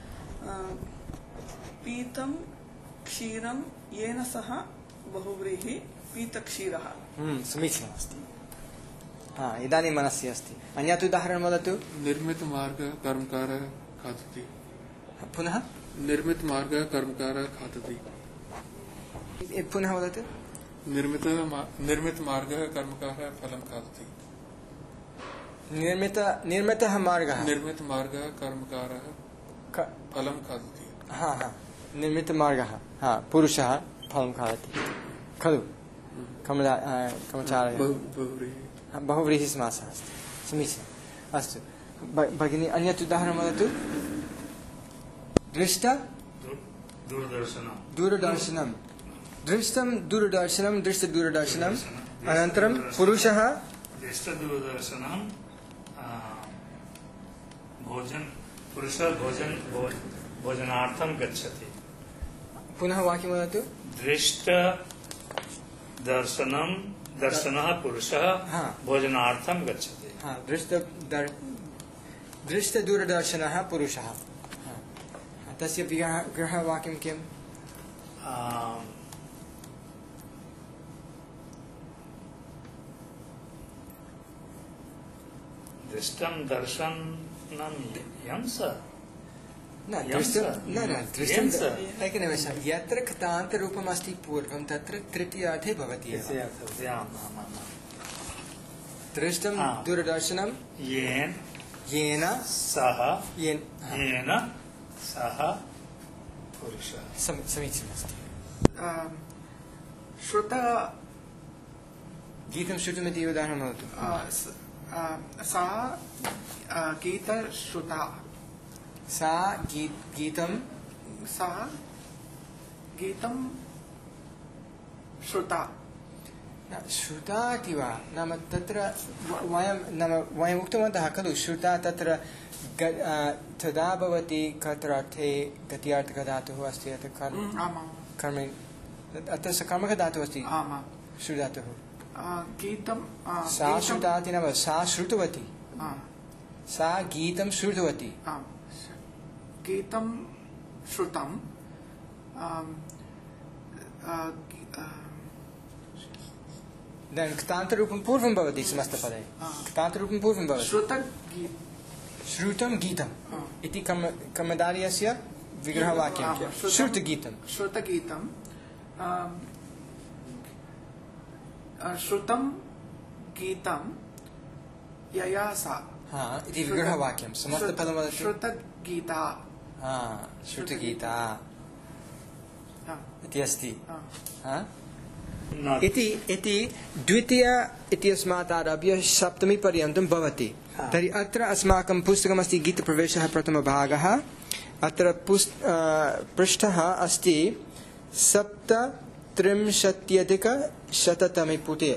पीतं क्षीरं येन सह बहुव्रीहि पीतक्षीरः हम्म, समीचीनमस्ति हा इदानीं मनसि अस्ति अन्यत् उदाहरणं वदतु निर्मितमार्गः कर्मकारः खादति पुनः निर्मितमार्गः कर्मकारः खादति पुनः वदतु निर्मित निर्मितमार्गः कर्मकारः फलं खादति निर्मित निर्मितः मार्गः निर्मितमार्गः कर्मकारः क- फलं खादति हा हा निर्मितमार्गः हा पुरुषः फलं खादति खलु कमला कर्मचारः बहु बहुव्रीहि हा, बहुव्रीहिसमासः अस्ति समीचीनम् अस्तु भ- भगिनी अन्यत् उदाहरणं वदतु दृष्ट दूरदर्शनं दूरदर्शनं दृष्टं दूरदर्शनं दृष्टदूरदर्शनं अनन्तरं पुरुषः दृष्टदूरदर्शनं भोजन पुरुष भोजन भो- भोजनार्थं गच्छति पुनः वाक्यं वदतु दृष्ट दर्शनं दर्शनः पुरुषः हा। भोजनार्थं गच्छति हा दृष्ट दर्- दृष्टदूरदर्शनः पुरुषः हा। हा, तस्य विग्रह विग्रहवाक्यं किम् आम्, दृष्टं दर्शनं यं स न यं दृष्टं स। न न दृष्टं यं स। एकनिमेषं यत्र कृतान्तरूपम् अस्ति पूर्वं तत्र तृतीयार्थे भवति एव। आम्, आम्, आम्, आम्। दृष्टं हा। दूरदर्शनं येन येन सह येन हा, येन सह पुरुषः समी- समीचीनमस्ति श्रुत गीतं श्रुतमिति उदाहरणं वदतु सा गीतश्रुता सा गी गीतं सा गीतं श्रुता न, श्रुता इति वा नाम तत्र व- वयं नाम वयम् उक्तवन्तः खलु श्रुता तत्र ग- आ, तदा भवति कत्रार्थे गत्यार्थकधातुः अस्ति अत्र कर्म आमां कर्म अत्र स कर्मकधातुः अस्ति आमां श्रुधातुः गीतं सा श्रुता इति न वा, सा श्रुतवती आम् सा गीतं श्रुतवती आम् गीतं श्रुतं आम्, आ, गी- आ, इदानीं कृतान्तरूपं पूर्वं भवति समस्तपदे हा। कृतान्तरूपं पूर्वं भवति श्रुतगीत श्रुतं गीतम् हा। इति कम कमदार्यस्य विग्रहवाक्यं आम्, श्रुतं- श्रुतगीतं श्रुतगीतं आम्, आ, श्रुतं गीतं यया सा हा इति विग्रहवाक्यं समस्तपदं वदतु श्रुतगीता हा श्रुतगीता हा, इति अस्ति हा। हा न इति इति द्वितीय इत्यस्मात् आरभ्य सप्तमी पर्यन्तं भवति तर्हि अत्र अस्माकं पुस्तकमस्ति गीतप्रवेशः प्रथमभागः अत्र पुस् पृष्ठः अस्ति सप्तत्रिंशत्यधिकशततमे पुटे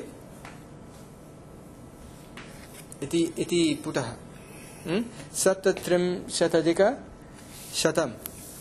इति इति पुटः हम्म? सप्तत्रिंशदधिकशतम्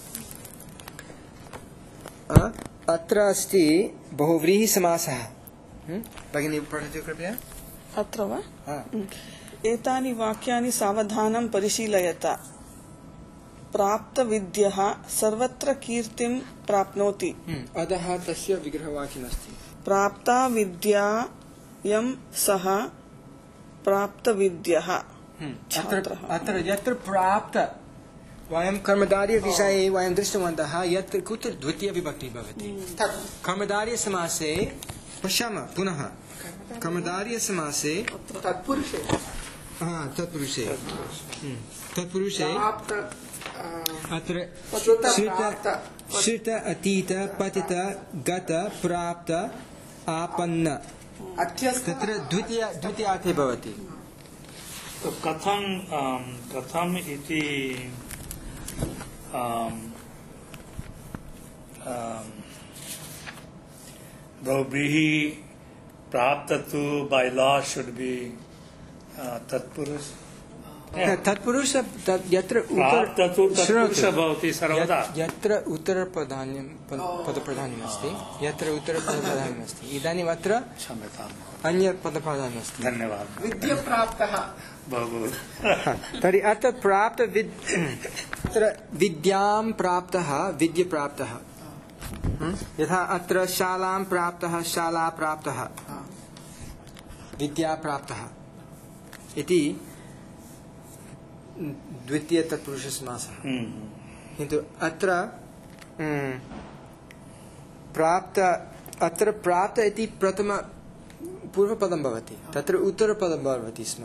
अ, अत्र अस्ति बहुव्रीहिसमासः हम्म? भगिनी पठतु कृपया अत्र वा हा। एतानि वाक्यानि सावधानं परिशीलयत प्राप्तविद्यः सर्वत्र कीर्तिं प्राप्नोति। अतः तस्य विग्रहवाक्यमस्ति प्राप्ता विद्या यं सः प्राप्तविद्यः अत्र छात्रः। अत्र यत्र प्राप्त वयं कर्मधारयविषये वयं दृष्टवन्तः यत्र कुत्र द्वितीय विभक्तिः भवति कर्मधारयसमासे पश्यामः पुनः कर्मधारयसमासे तत्पुरुषे हा तत्पुरुषे तत्पुरुषे प्राप्त अत्र श्रुत श्रुत प्राप्त श्रुत अतीत पतित गत प्राप्त आपन्न अध्यस्थ तत्र द्वितीय द्वितीयार्थे भवति So katham um, katham iti um, um, Bhavrihi praptatu by law should be uh, tatpurush. तत्पुरुष तत् यत्र प्राप्ततु तत्पुरुष भवति सर्वदा. यत्र उत्तरप्रधान्यं पदप्रधान्यम् अस्ति यत्र उत्तरपदप्रधान्यम् अस्ति इदानीम् अत्र क्षम्यताम्. अन्यपदप्रधान्यम् अस्ति धन्यवादः. विद्या प्राप्तः बहु तर्हि अत्र प्राप्त विद् अत्र विद्यां प्राप्तः विद्य प्राप्तः यथा अत्र शालां प्राप्तः शाला प्राप्तः विद्या प्राप्तः इति द्वितीय तत्पुरुषसमासः किन्तु अत्र प्राप्त अत्र प्राप्त इति प्रथम पूर्वपदं भवति तत्र उत्तरपदं भवति स्म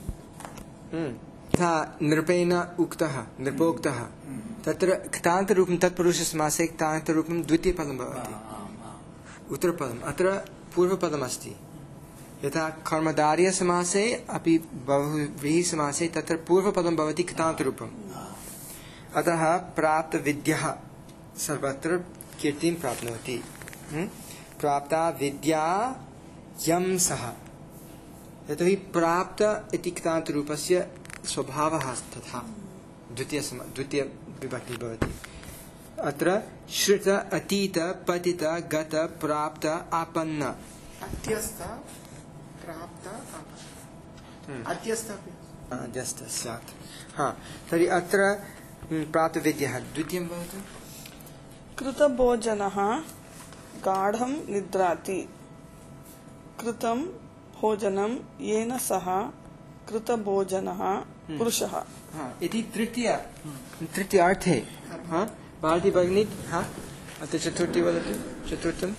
यथा नृपेण उक्तः नृपोक्तः तत्र क्तान्तरूपं तत्पुरुषसमासे क्तान्तरूपं द्वितीयपदं भवति उत्तरपदम् अत्र पूर्वपदमस्ति यथा कर्मधारयसमासे अपि बहुव्रीहिसमासे तत्र पूर्वपदं भवति क्तान्तरूपम् अतः प्राप्तविद्यः सर्वत्र कीर्तिं प्राप्नोति प्राप्ता विद्या यं सः यतोहि प्राप्त इति क्तान्तरूपस्य स्वभावः तथा द्वितीय द्वितीय विभक्तिः भवति अत्र श्रुत अतीत पतित गत प्राप्त आपन्न अध्यस्थ प्राप्त अध्यस्थ अध्यस्थ स्यात् हा तर्हि अत्र प्राप्तविद्यः द्वितीयं भवतु कृतभोजनः गाढं निद्राति। कृतं भोजनं येन सह कृतभोजनः पुरुषः इति तृतीय तृतीयार्थे हा भारती भगिनी हा अत्र चतुर्थी वदतु चतुर्थं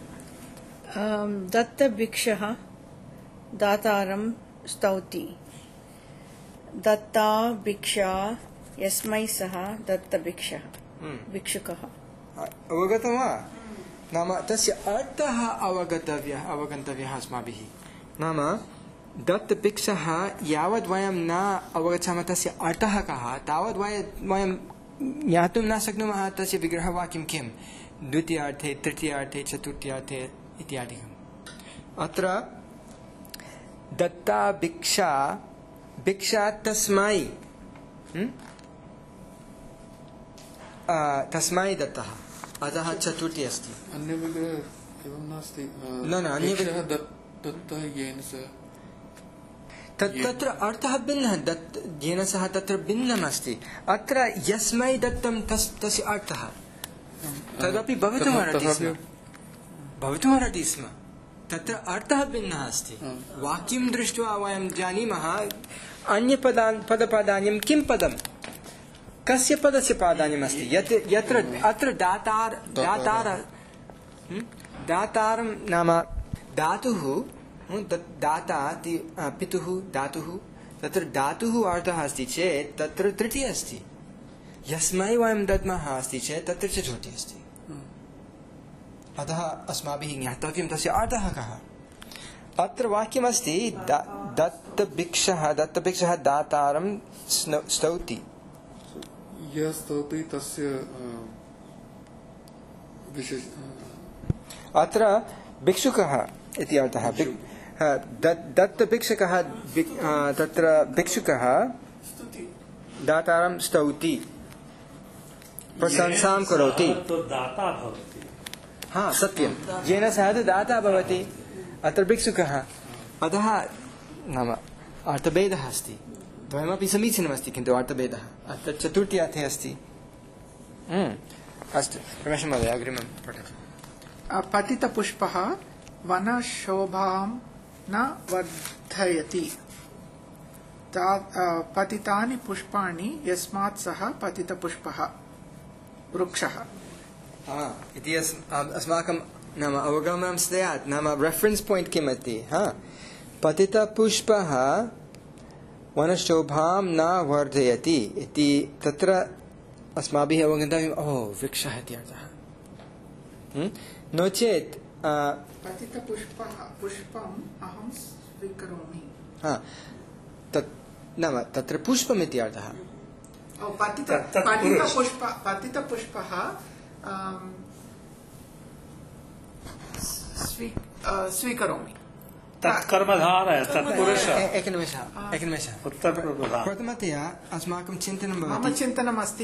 दत्तभिक्षः दातारं स्तौति। दत्ता भिक्षा यस्मै सः दत्तभिक्षः भिक्षुकः। अवगतं वा नाम तस्य अर्थः अवगतव्यः अवगन्तव्यः अस्माभिः नाम दत्तभिक्षः यावद् वयं न अवगच्छामः तस्य अर्थः कः तावद् वयं ज्ञातुं न शक्नुमः तस्य विग्रहवाक्यं किं द्वितीयार्थे तृतीयार्थे चतुर्थ्यार्थे इत्यादिकम् अत्र दत्ता भिक्षा भिक्षा तस्मै तस्मै दत्तः अतः चतुर्थी अस्ति अन्य विग्रह एवं नास्ति न न अन्य दत्तः येन सह तत्र अर्थः भिन्नः दत्त येन सह तत्र भिन्नम् अस्ति अत्र यस्मै दत्तं तस्य अर्थः तदपि भवितुमर्हति स्म भवितुमर्हति स्म तत्र अर्थः भिन्नः अस्ति वाक्यं दृष्ट्वा वयं जानीमः अन्यपदान् पदप्राधान्यं किं पदं कस्य पदस्य प्राधान्यम् अस्ति यत् यत्र अत्र दातार दातार दातारं नाम धातुः दाता पितुः धातुः तत्र धातुः अर्थः अस्ति चेत् तत्र तृतीय अस्ति यस्मै वयं दद्मः अस्ति चेत् तत्र चतुर्थी अस्ति अतः अस्माभिः ज्ञातव्यं तस्य अर्थः कः अत्र वाक्यमस्ति दत्तभिक्षः दत्तभिक्षः दातारं स्तौति यः स्तौति तस्य विशेष अत्र भिक्षुकः इति अर्थः दत्तभिक्षकः तत्र भिक्षुकः दातारं स्तौति प्रशंसां करोति हा सत्यं येन सह तु दाता भवति अत्र भिक्षुकः अतः नाम अर्थभेदः अस्ति द्वयमपि समीचीनमस्ति किन्तु अर्थभेदः अत्र चतुर्थी अर्थे अस्ति। अस्तु रमेश महोदय अग्रिमं पठतु। पतितपुष्पः वनशोभां न वर्धयति। पतितानि पुष्पाणि यस्मात् सः पतितपुष्पः वृक्षः। इति अस्माकं नाम अवगमनं स्यात्। नाम रेफरेन्स् पायिण्ट् किमस्ति? पतितपुष्पः वनशोभां न वर्धयति इति तत्र अस्माभिः अवगन्तव्यम्। ओहो वृक्षः इति अर्थः। नो चेत् पतितपुष्पः पुष्पम् अहं स्वीकरोमि। तत् नाम तत्र पुष्पम् इति अर्थः। पतितपुष्प पतितपुष्पः स्वीकरोमि। तत्कर्मधारः तत्पुरुषः। एकनिमेषः एकनिमेषः प्रथमतया अस्माकं चिन्तनं मम भवति। चिन्तनम् अस्ति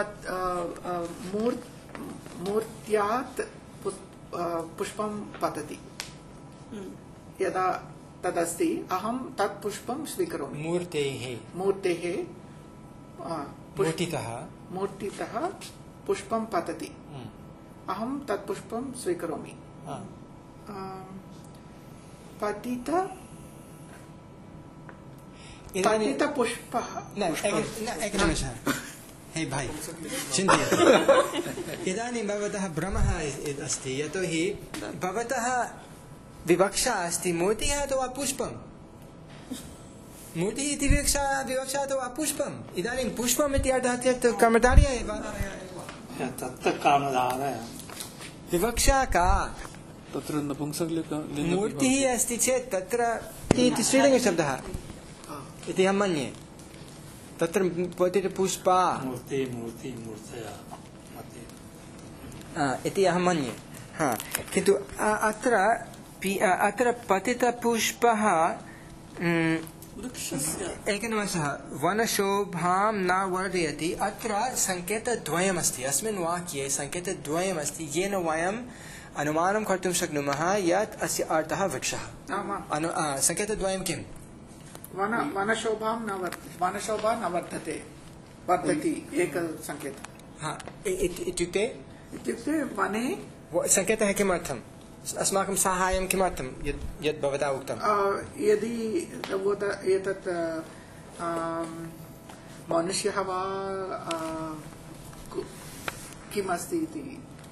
मूर्त्यात् पुष्पं पतति यदा तदस्ति अहं तत् पुष्पं स्वीकरोमि। मूर्तेः मूर्तेः मूर्तितः मूर्तितः पुष्पं पतति अहं तत् पुष्पं स्वीकरोमि। पतित पतितपुष्पः एकनिमेषः हे भाई चिन्तयतु। इदानीं भवतः भ्रमः अस्ति यतोहि भवतः विवक्षा अस्ति मूर्तिः अथवा पुष्पं। मूर्तिः इति विवक्षा विवक्षा अथवा पुष्पम्। इदानीं पुष्पम् इति अर्थः चेत् कर्मधारय एव। विवक्षा का? तत्र नपुंसकलिङ्ग मूर्तिः अस्ति चेत् तत्र इति स्त्रीलिङ्गशब्दः इति अहं मन्ये। तत्र पतितपुष्पा इति अहं मन्ये। किन्तु अत्र अत्र पतितपुष्पः एकनिमेषः वनशोभां न वर्धयति। अत्र सङ्केतद्वयमस्ति। अस्मिन् वाक्ये सङ्केतद्वयमस्ति येन वयम् अनुमानं कर्तुं शक्नुमः यत् अस्य अर्थः वृक्षः। सङ्केतद्वयं किम्? वन वनशोभां न वनशोभा न वर्धते वर्धति एक सङ्केतः। इत्युक्ते इत्युक्ते वने सङ्केतः किमर्थम्? अस्माकं साहाय्यं किमर्थं यत् यत् भवता उक्तं? यदि एतत् मनुष्यः वा किमस्ति इति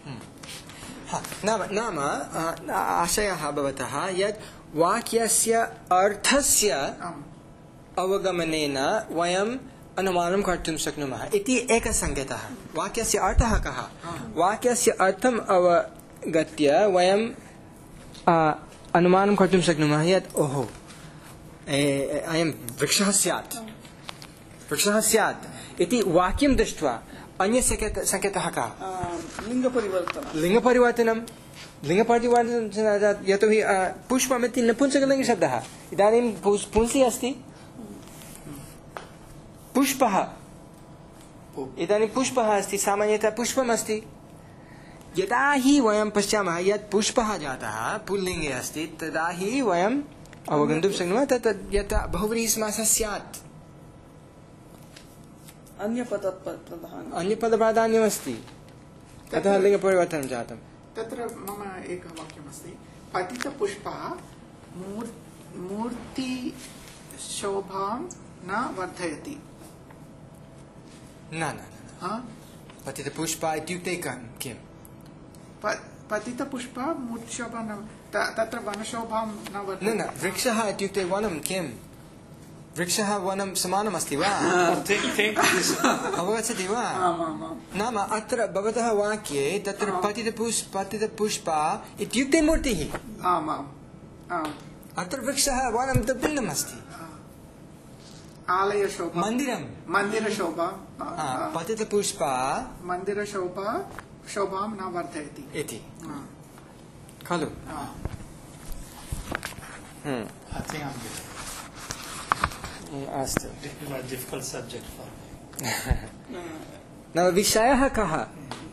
नाम नाम आशयः भवतः यत् वाक्यस्य अर्थस्य अवगमनेन वयम् अनुमानं कर्तुं शक्नुमः इति एकः सङ्केतः। वाक्यस्य अर्थः कः? वाक्यस्य अर्थम् अवगत्य वयम् अनुमानं कर्तुं शक्नुमः यत् ओहो अयं वृक्षः स्यात् वृक्षः स्यात् इति वाक्यं दृष्ट्वा अन्य सङ्केतः कः? लिङ्गपरिवर्तनं लिङ्गपरिवर्तनं लिङ्गपरिवर्तनं यतोहि पुष्पमिति नपुंसकलिङ्गशब्दः। इदानीं पुंसि अस्ति पुष्पः। इदानीं पुष्पः अस्ति सामान्यतः पुष्पम् अस्ति। यदा हि वयं पश्यामः यत् पुष्पः जातः पुल्लिङ्गे अस्ति तदा हि वयम् अवगन्तुं शक्नुमः तत् यथा बहुव्रीहिसमासः स्यात्। अन्यपदप्राधान्यमस्ति अतः लिङ्गपरिवर्तनं जातम्। तत्र मम एकः वाक्यमस्ति पतितपुष्पः मूर्तिशोभां न वर्धयति। न न पतितपुष्पा इत्युक्ते किम्? पतितपुष्पः मूर्तिशोभा न तत्र वनशोभां न वर्धयति। न वृक्षः इत्युक्ते वनं किम्? वृक्षः वनं समानमस्ति वा? अवगच्छति वा? नाम अत्र भवतः वाक्ये तत्र पतितपुष्प पतितपुष्पा इत्युक्ते मूर्तिः। अत्र वृक्षः वनं तु भिन्नम् अस्ति। आलयशोभा मन्दिरं मन्दिरशोभा पतितपुष्पा मन्दिरशोभा शोभां न वर्धयति इति खलु? अस्तु नाम विषयः कः?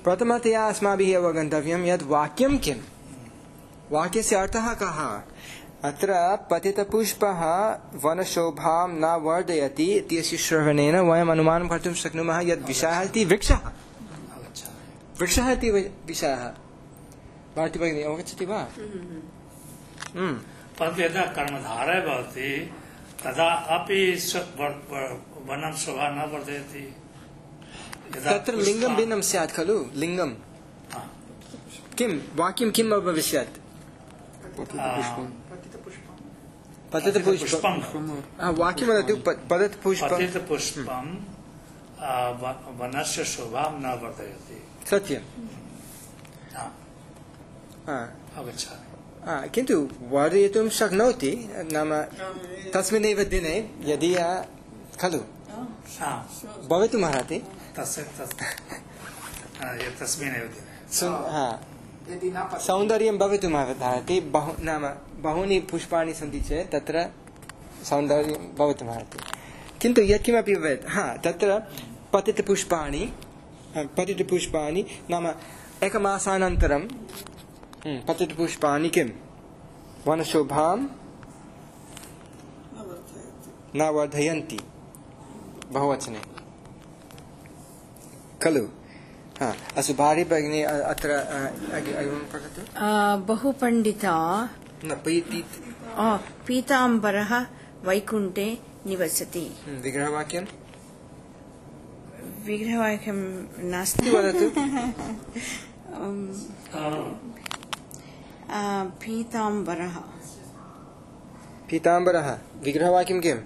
प्रथमतया अस्माभिः अवगन्तव्यं यत् वाक्यं किम्? वाक्यस्य अर्थः कः? अत्र पतितपुष्पः वनशोभां न वर्धयति इत्यस्य श्रवणेन वयम् अनुमानं कर्तुं शक्नुमः यत् विषयः इति वृक्षः वृक्षः इति विषयः। भारती भगिनी अवगच्छति वा? परन्तु यदा कर्मधारः भवति तदा अपि वनं शोभा न वर्धयति। तत्र लिङ्गं भिन्नं स्यात् खलु। लिङ्गं किं वाक्यं किम् अभविष्यत्? पतितपुष्पं वाक्यं वदतु। पतितपुष्पं वनस्य शोभां न वर्धयति। सत्यं अवगच्छामि। किन्तु वर्धयितुं शक्नोति नाम तस्मिन्नेव दिने यदि खलु भवितुम् अर्हति तस्मिन्नेव दिने सौन्दर्यं भवितुम् अर्हति। बहु नाम बहूनि पुष्पाणि सन्ति चेत् तत्र सौन्दर्यं भवितुम् अर्हति। किन्तु यत्किमपि भवेत् हा तत्र पतितपुष्पाणि पतितपुष्पाणि नाम एकमासानन्तरं पतितपुष्पाणि किं वनशोभां न वर्धयन्ति बहुवचने खलु। हा अस्तु भारी भगिनी अत्र पठतु। बहुपण्डिता न पीत पीताम्बरः वैकुण्ठे निवसति। विग्रहवाक्यं विग्रहवाक्यं नास्ति वदतु। पीताम्बरः पीताम्बरः विग्रहवाक्यं किम्?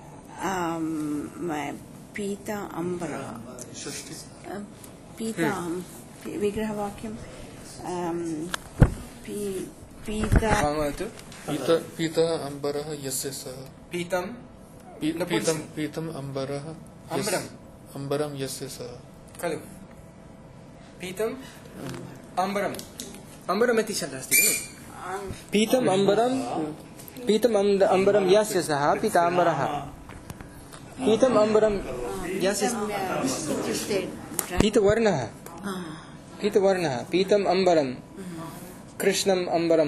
पीता अम्बरः पीता विग्रहवाक्यं पीता पीता अम्बरः यस्य सः पीतं पीतं पीतम् अम्बरः अम्बरम् अम्बरं यस्य सः खलु। पीतम् अम्बरम् अम्बरम् इति शब्दः अस्ति खलु। पीतम् अम्बरं पीतम् अम्बरं यस्य सः पीताम्बरः। पीतम् अम्बरं यस्य पीतवर्णः पीतवर्णः पीतम् अम्बरं कृष्णम् अम्बरं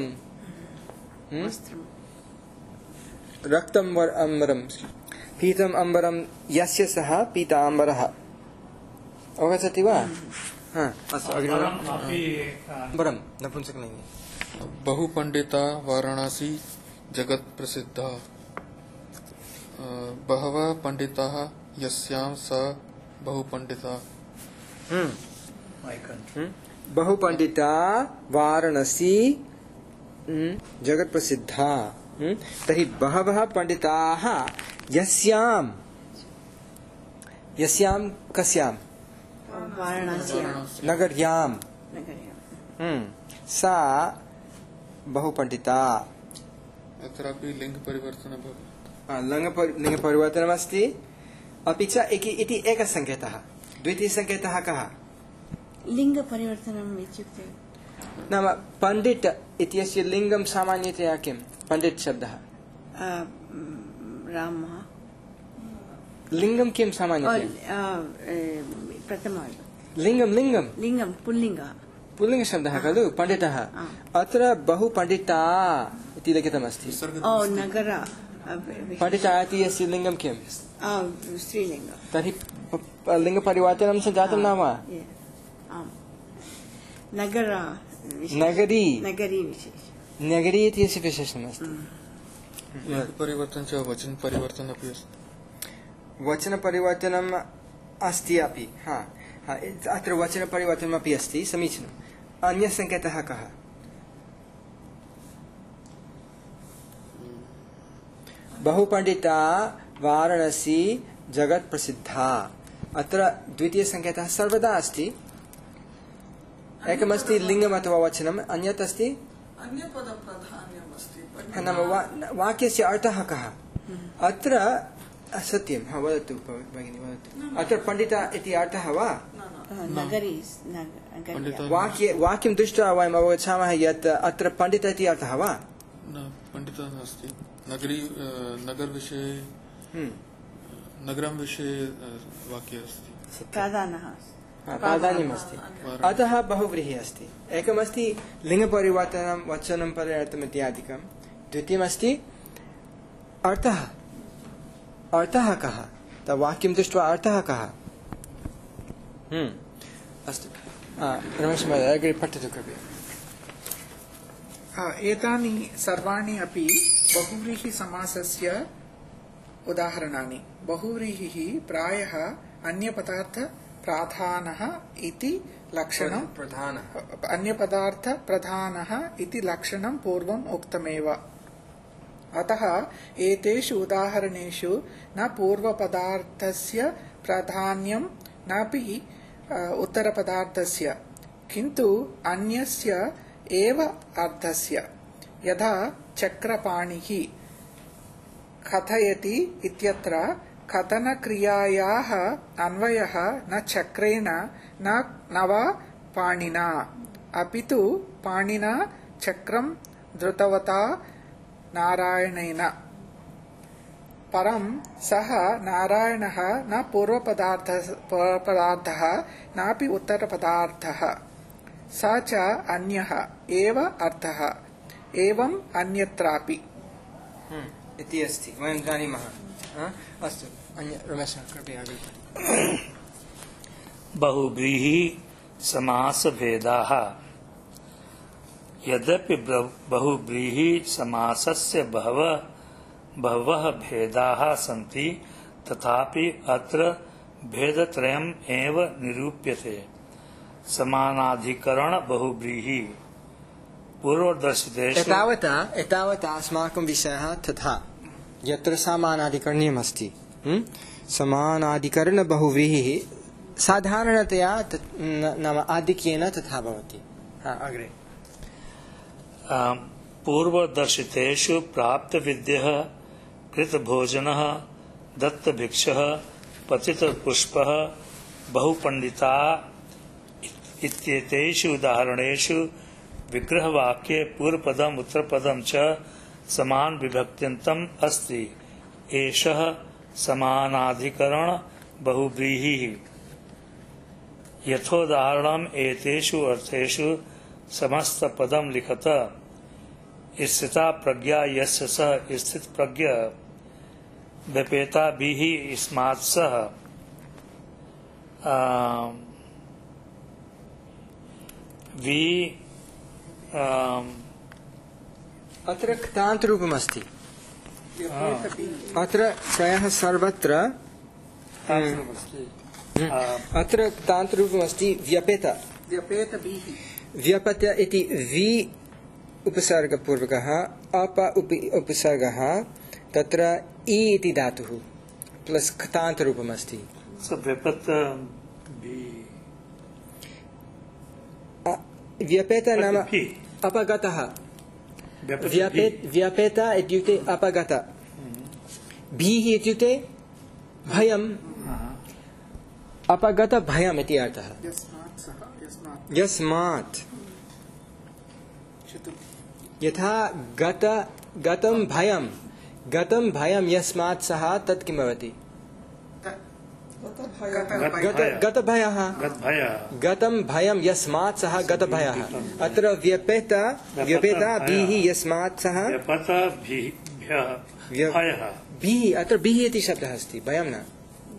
रक्तं अम्बरं पीतम् अम्बरं यस्य सः पीताम्बरः। अवगच्छति वा? अम्बरं नपुंसकलिङ्गे। बहुपण्डिता वाराणसी जगत् प्रसिद्धा। बहवः पंडिताः यस्यां सा बहुपण्डिता। बहुपण्डिता वाराणसी जगत् प्रसिद्धा। तर्हि बहवः पंडिताः यस्यां यस्यां कस्यां नगर्यां सा बहुपण्डिता। अत्रापि लिङ्गपरिवर्तनं भवति। लिङ्गपरिवर्तनमस्ति। अपि च इति एकः सङ्केतः। द्वितीयसङ्केतः कः? लिङ्गपरिवर्तनम् इत्युक्ते नाम पण्डित इत्यस्य लिङ्गं सामान्यतया किं? पण्डित शब्दः। रामः लिङ्गं किं सामान्यतया? प्रथमः लिङ्गं लिङ्गं लिङ्गं पुल्लिङ्गः पुल्लिङ्गशब्दः खलु पण्डितः। अत्र बहुपण्डिता इति लिखितमस्ति। नगर पण्डिता इति अस्य लिङ्गं किं? स्त्रीलिङ्गं। तर्हि लिङ्गपरिवर्तनं स जातं न वा? नगर नगरी नगरी विशेषः नगरी इति अस्य विशेषणमस्ति। लिङ्गपरिवर्तनं च वचनपरिवर्तनम् अपि अस्ति। वचनपरिवर्तनम् अस्ति अपि। हा अत्र वचनपरिवर्तनमपि अस्ति। समीचीनम्। अन्यः सङ्केतः कः? बहुपण्डिता वाराणसी जगत् प्रसिद्धा। अत्र द्वितीयसङ्केतः सर्वदा अस्ति। एकमस्ति लिङ्गम् अथवा वचनम्, अन्यत् अस्ति नाम वाक्यस्य अर्थः कः? अत्र सत्यं हा वदतु भगिनी वदतु। अत्र पण्डिता इति अर्थः वा? वाक्ये वाक्यं दृष्ट्वा वयम् अवगच्छामः यत् अत्र पण्डिता इति अर्थः वा? न पण्डिता नास्ति। नगरी नगरविषये नगरं विषये वाक्ये अस्ति। प्राधान्यमस्ति। अतः बहुव्रीहिः अस्ति। एकमस्ति लिङ्गपरिवर्तनं वचनं परिवर्तनम् इत्यादिकं। द्वितीयमस्ति अर्थः अर्थः कः तत् वाक्यं दृष्ट्वा अर्थः कः हम्म अस्तु रमेशमहोदय अग्रे पठतु कृपया एतानि सर्वाणि अपि बहुव्रीहिसमासस्य उदाहरणानि बहुव्रीहिः प्रायः अन्यपदार्थप्रधानः इति लक्षणं प्रधानः अन्यपदार्थप्रधानः इति लक्षणं पूर्वम् उक्तमेव अतः एतेषु उदाहरणेषु न पूर्वपदार्थस्य प्राधान्यं नापि उत्तरपदार्थस्य किन्तु अन्यस्य एव अर्थस्य यथा चक्रपाणिः कथयति इत्यत्र कथनक्रियायाः अन्वयः न चक्रेण न न वा पाणिना अपि तु पाणिना चक्रं धृतवता नारायणेन परं सः नारायणः न पूर्वपदार्थ पदार्थः नापि उत्तरपदार्थः स च अन्यः एव अर्थः एवं अन्यत्रापि इति अस्ति वयं जानीमः अस्तु अन्य रमेशः कृपया अग्रे बहुव्रीहि समासभेदाः यद्यपि बहुव्रीहि समासस्य बहवः बहवः भेदाः सन्ति तथापि अत्र भेदत्रयम् एव निरूप्यते समानाधिकरण बहुव्रीहि पूर्वदर्शितेषु एतावता एतावता अस्माकं विषयः तथा यत्र समानाधिकरणीयमस्ति समानाधिकरण बहुव्रीहिः साधारणतया नाम आधिक्येन तथा भवति अग्रे पूर्वदर्शितेषु प्राप्तविद्यः कृतभोजनः दत्तभिक्षः पतितपुष्पः बहुपण्डिता इत्येतेषु उदाहरणेषु विग्रहवाक्ये पूर्वपदम् उत्तरपदं च समान विभक्त्यन्तम् अस्ति एषः समानाधिकरण बहुव्रीहिः यथोदाहरणम् एतेषु अर्थेषु समस्तपदं लिखत स्थिता प्रज्ञा यस्य सः स्थित प्रज्ञ व्यपेता बिः स्मात् सः वि अत्र क्तान्तरूपमस्ति अत्र प्रायः सर्वत्र अत्र क्तान्तरूपमस्ति व्यपेत व्यपेतभिः व्यपत इति वि उपसर्गपूर्वकः अप उपसर्गः तत्र इ इति धातुः प्लस क्तान्तरूपमस्ति व्यपेत नाम अपगतः व्यपेत इत्युक्ते अपगत भीः इत्युक्ते भयम् अपगत भयम् इति अर्थः यस्मात् यथा गत गतं भयं गतं भयं यस्मात् सः तत् किं भवति गतभयः गतं भयं यस्मात् सः गतभयः अत्र व्यपेत व्यपेता भीः यस्मात् सः भीः अत्र भीः इति शब्दः अस्ति भयं न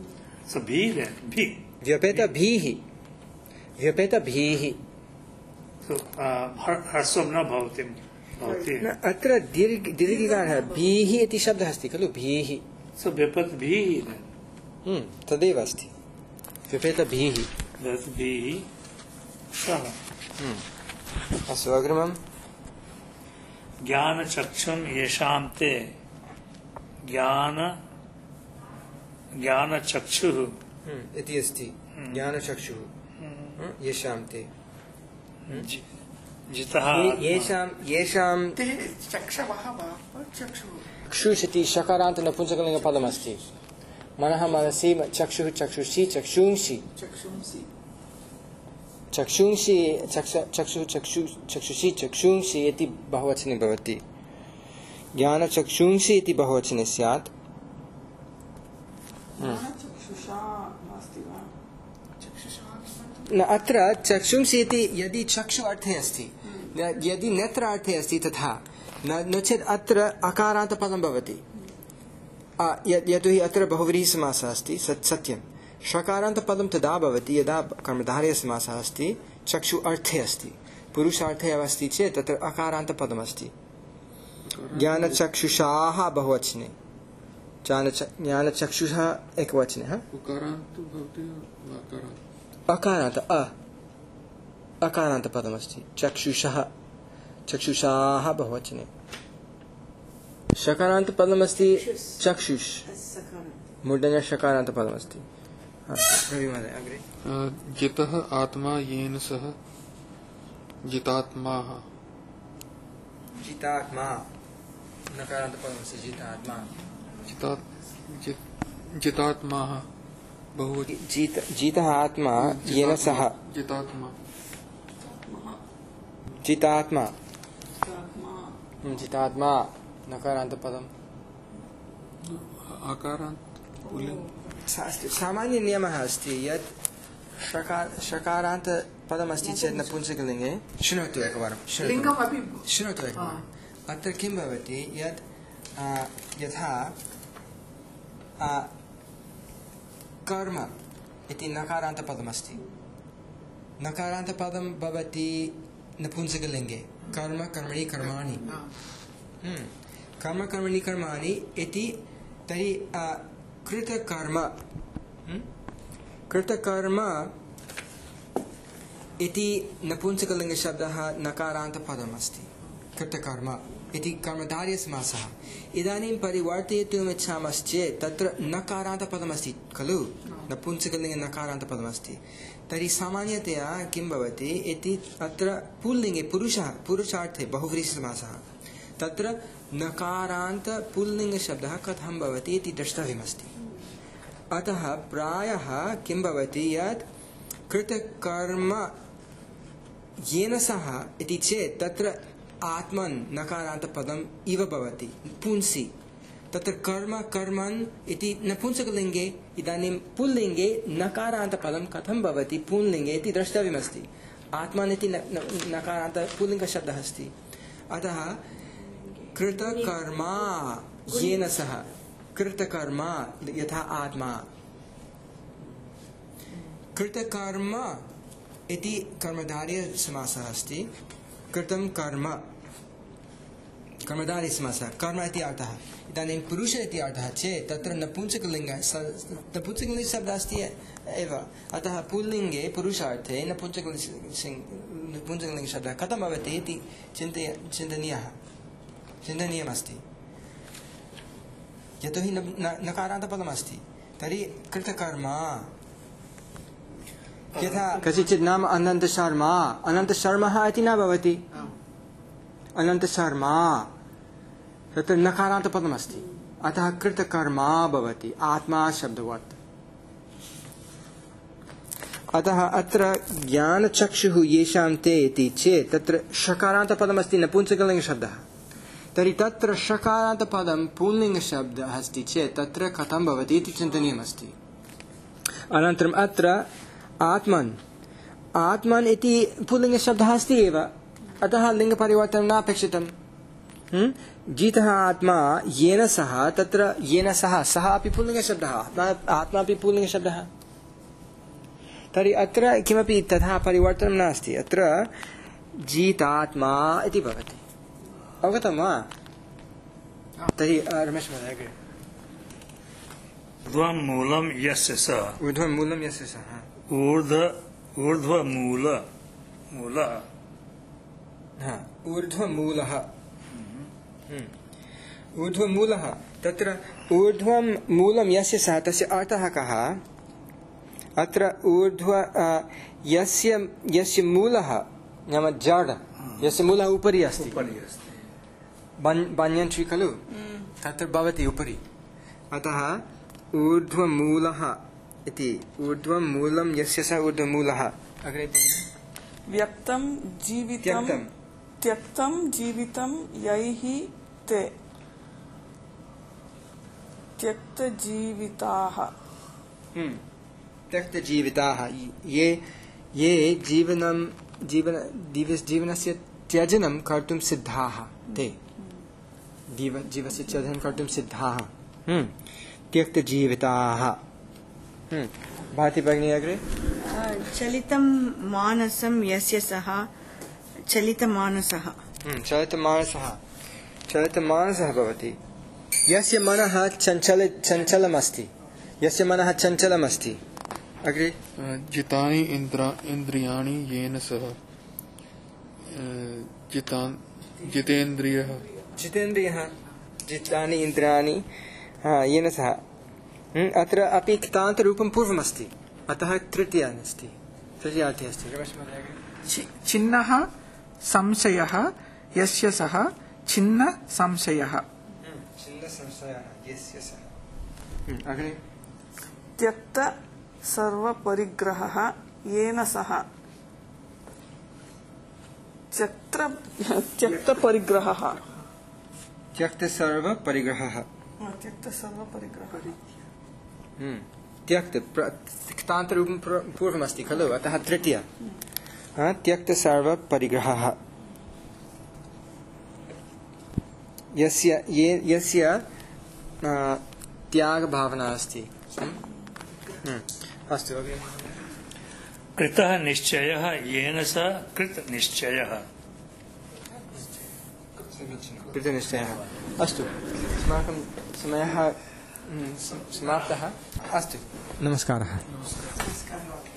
व्यपेत भीः व्यपेत भीः अत्र दीर्घिकारः भीः इति शब्दः अस्ति खलु भीः तदेव अस्ति व्यपेत भीः अस्तु अग्रिमम् ज्ञानचक्षुं येषां ते ज्ञान ज्ञानचक्षुः इति अस्ति ज्ञानचक्षुः येषां ते जितः येषां येषां चक्षवः वा चक्षुः चक्षुष इति शकारान्त नपुंसकलिङ्गपदमस्ति मनः मनसि चक्षुः चक्षुषि चक्षुंषि चक्षुंसि चक्षुंषि चक्षुः चक्षुषि चक्षुंषि इति बहुवचने भवति ज्ञानचक्षुंषि इति बहुवचने स्यात् न अत्र चक्षुंषि इति यदि चक्षु अर्थे अस्ति यदि नेत्र अर्थे अस्ति तथा न नो चेत् अत्र अकारान्तपदं भवति यतोहि अत्र बहुव्रीहिसमासः अस्ति सत् सत्यं षकारान्तपदं तदा भवति यदा कर्मधारयसमासः अस्ति चक्षु अर्थे अस्ति पुरुषार्थे एव अस्ति चेत् तत्र अकारान्तपदमस्ति ज्ञानचक्षुषाः बहुवचने ज्ञानचक्षुषः एकवचने अकारान्त अ अकारान्तपदमस्ति चक्षुषः चक्षुषाः बहुवचने षकारान्तपदमस्ति चक्षुष मूर्धन्य षकारान्तपदमस्ति अग्रे जितः आत्मा येन सह जितात्मा जितात्मा नकारान्तपदमस्ति जितात्मा जिता जितात्मा बहु जित जितः आत्मा येन सह जितात्मा जितात्मा जितात्मा नकारान्तपदम् आकारान्त सामान्य नियमः अस्ति यत् षकार षकारान्तपदमस्ति चेत् नपुंसकलिङ्गे शृणोतु एकवारं लिङ्गमपि शृणोतु एकवारम् अत्र किं भवति यत् यथा कर्म इति नकारान्तपदमस्ति नकारान्तपदं भवति नपुंसकलिङ्गे कर्म कर्मणि कर्माणि कर्म कर्मणि कर्माणि इति तर्हि कृतकर्म कृतकर्म इति नपुंसकलिङ्गशब्दः नकारान्तपदमस्ति कृतकर्म इति कर्मधारयसमासः इदानीं परिवर्तयितुम् इच्छामश्चेत् तत्र नकारान्तपदमस्ति खलु नपुंसकलिङ्गे नकारान्तपदमस्ति तर्हि सामान्यतया किं भवति इति अत्र पुल्लिङ्गे पुरुषः पुरुषार्थे बहुव्रीहिसमासः तत्र नकारान्त पुल्लिङ्गशब्दः कथं भवति इति द्रष्टव्यमस्ति अतः प्रायः किं भवति यत् कृतकर्म येन सह इति चेत् तत्र आत्मन् नकारान्तपदम् इव भवति पुंसि तत्र कर्म कर्मन् इति नपुंसकलिङ्गे इदानीं पुल्लिङ्गे नकारान्तपदं कथं भवति पुल्लिङ्गे इति द्रष्टव्यमस्ति आत्मन् इति नकारान्त पुल्लिङ्गशब्दः अस्ति अतः कृतकर्मा येन सह कृतकर्म यथा आत्मा कृतकर्म इति कर्मधारयसमासः अस्ति कृतं कर्म कर्मधारयसमासः कर्म इति अर्थः इदानीं पुरुष इति अर्थः चेत् तत्र नपुंसकलिङ्ग नपुंसकलिङ्गशब्दः अस्ति एव अतः पुल्लिङ्गे पुरुषार्थे नपुंसकलिङ्ग नपुंसकलिङ्गशब्दः कथं भवति इति चिन्तय चिन्तनीयः चिन्तनीयमस्ति यतोहि नकारान्तपदमस्ति तर्हि कृतकर्म यथा कस्यचित् नाम अनन्तशर्मा अनन्तशर्मः इति न भवति अनन्तशर्मा तत्र नकारान्तपदमस्ति अतः कृतकर्मा भवति आत्मा शब्दवत् अतः अत्र ज्ञानचक्षुः येषां ते इति चेत् तत्र षकारान्तपदमस्ति नपुंसकलिङ्गशब्दः तर्हि तत्र षकारान्तपदं पुल्लिङ्गशब्दः अस्ति चेत् तत्र कथं भवति इति चिन्तनीयमस्ति अनन्तरम् अत्र आत्मन् आत्मन् इति पुल्लिङ्गशब्दः अस्ति एव अतः लिङ्गपरिवर्तनं नापेक्षितं जितः आत्मा येन सह तत्र येन सह सः अपि पुल्लिङ्गशब्दः आत्मा अपि पुल्लिङ्गशब्दः तर्हि अत्र किमपि तथा परिवर्तनं नास्ति अत्र जितात्मा इति भवति अवगतं वा तर्हि रमेश महोदय अग्रे ऊर्ध्वं मूलं यस्य सः ऊर्ध्वं मूलं यस्य सः ऊर्ध्व ऊर्ध्वमूल मूल हा ऊर्ध्वमूलः ऊर्ध्वमूलः तत्र ऊर्ध्वं मूलं यस्य सः तस्य अर्थः कः अत्र ऊर्ध्व यस्य यस्य मूलः नाम जड यस्य मूलः उपरि अस्ति बन्यन्त्री खलु तत्र भवति उपरि अतः ऊर्ध्वमूलः इति ऊर्ध्वमूलं यस्य सः ऊर्ध्वमूलः अग्रे व्यक्तं जीवितं त्यक्तं जीवितं यैः ते त्यक्तजीविताः त्यक्तजीविताः ये ये जीवनं जीवन जीवनस्य त्यजनं कर्तुं सिद्धाः ते जीव जीवस्य चोदनं कर्तुं सिद्धाः त्यक्तजीविताः। भाति भगिनी अग्रे। चलितं मानसं यस्य सः चलितमानसः। चलितमानसः चलितमानसः भवति यस्य मनः चञ्चल चञ्चलमस्ति यस्य मनः चञ्चलमस्ति। अग्रे। जितानि इन्द्रा इन्द्रियाणि येन सह जितान् जितेन्द्रियः जितेन्द्रियः जितानि इन्द्रियाणि येन सह। अत्र अपि क्तान्तरूपं पूर्वमस्ति अतः तृतीया अस्ति तृतीयार्थे अस्ति। चि- छिन्नः संशयः यस्य सः छिन्न संशयः। छिन्न संशयः यस्य सः। अग्रे। त्यक्त सर्वपरिग्रहः येन सह त्यक्त त्यक्तपरिग्रहः। त्यक्त सर्वपरिग्रहः। त्यक्त सर्वपरिग्रहः त्यक्त क्तान्तरूपं पूर्वमस्ति खलु अतः तृतीया। त्यक्त सर्वपरिग्रहः यस्य ये यस्य त्यागभावना अस्ति। अस्तु अग्रे। कृतः निश्चयः येन स कृत निश्चयः। कृतनिश्चयः। अस्तु अस्माकं समयः समाप्तः। अस्तु नमस्कारः।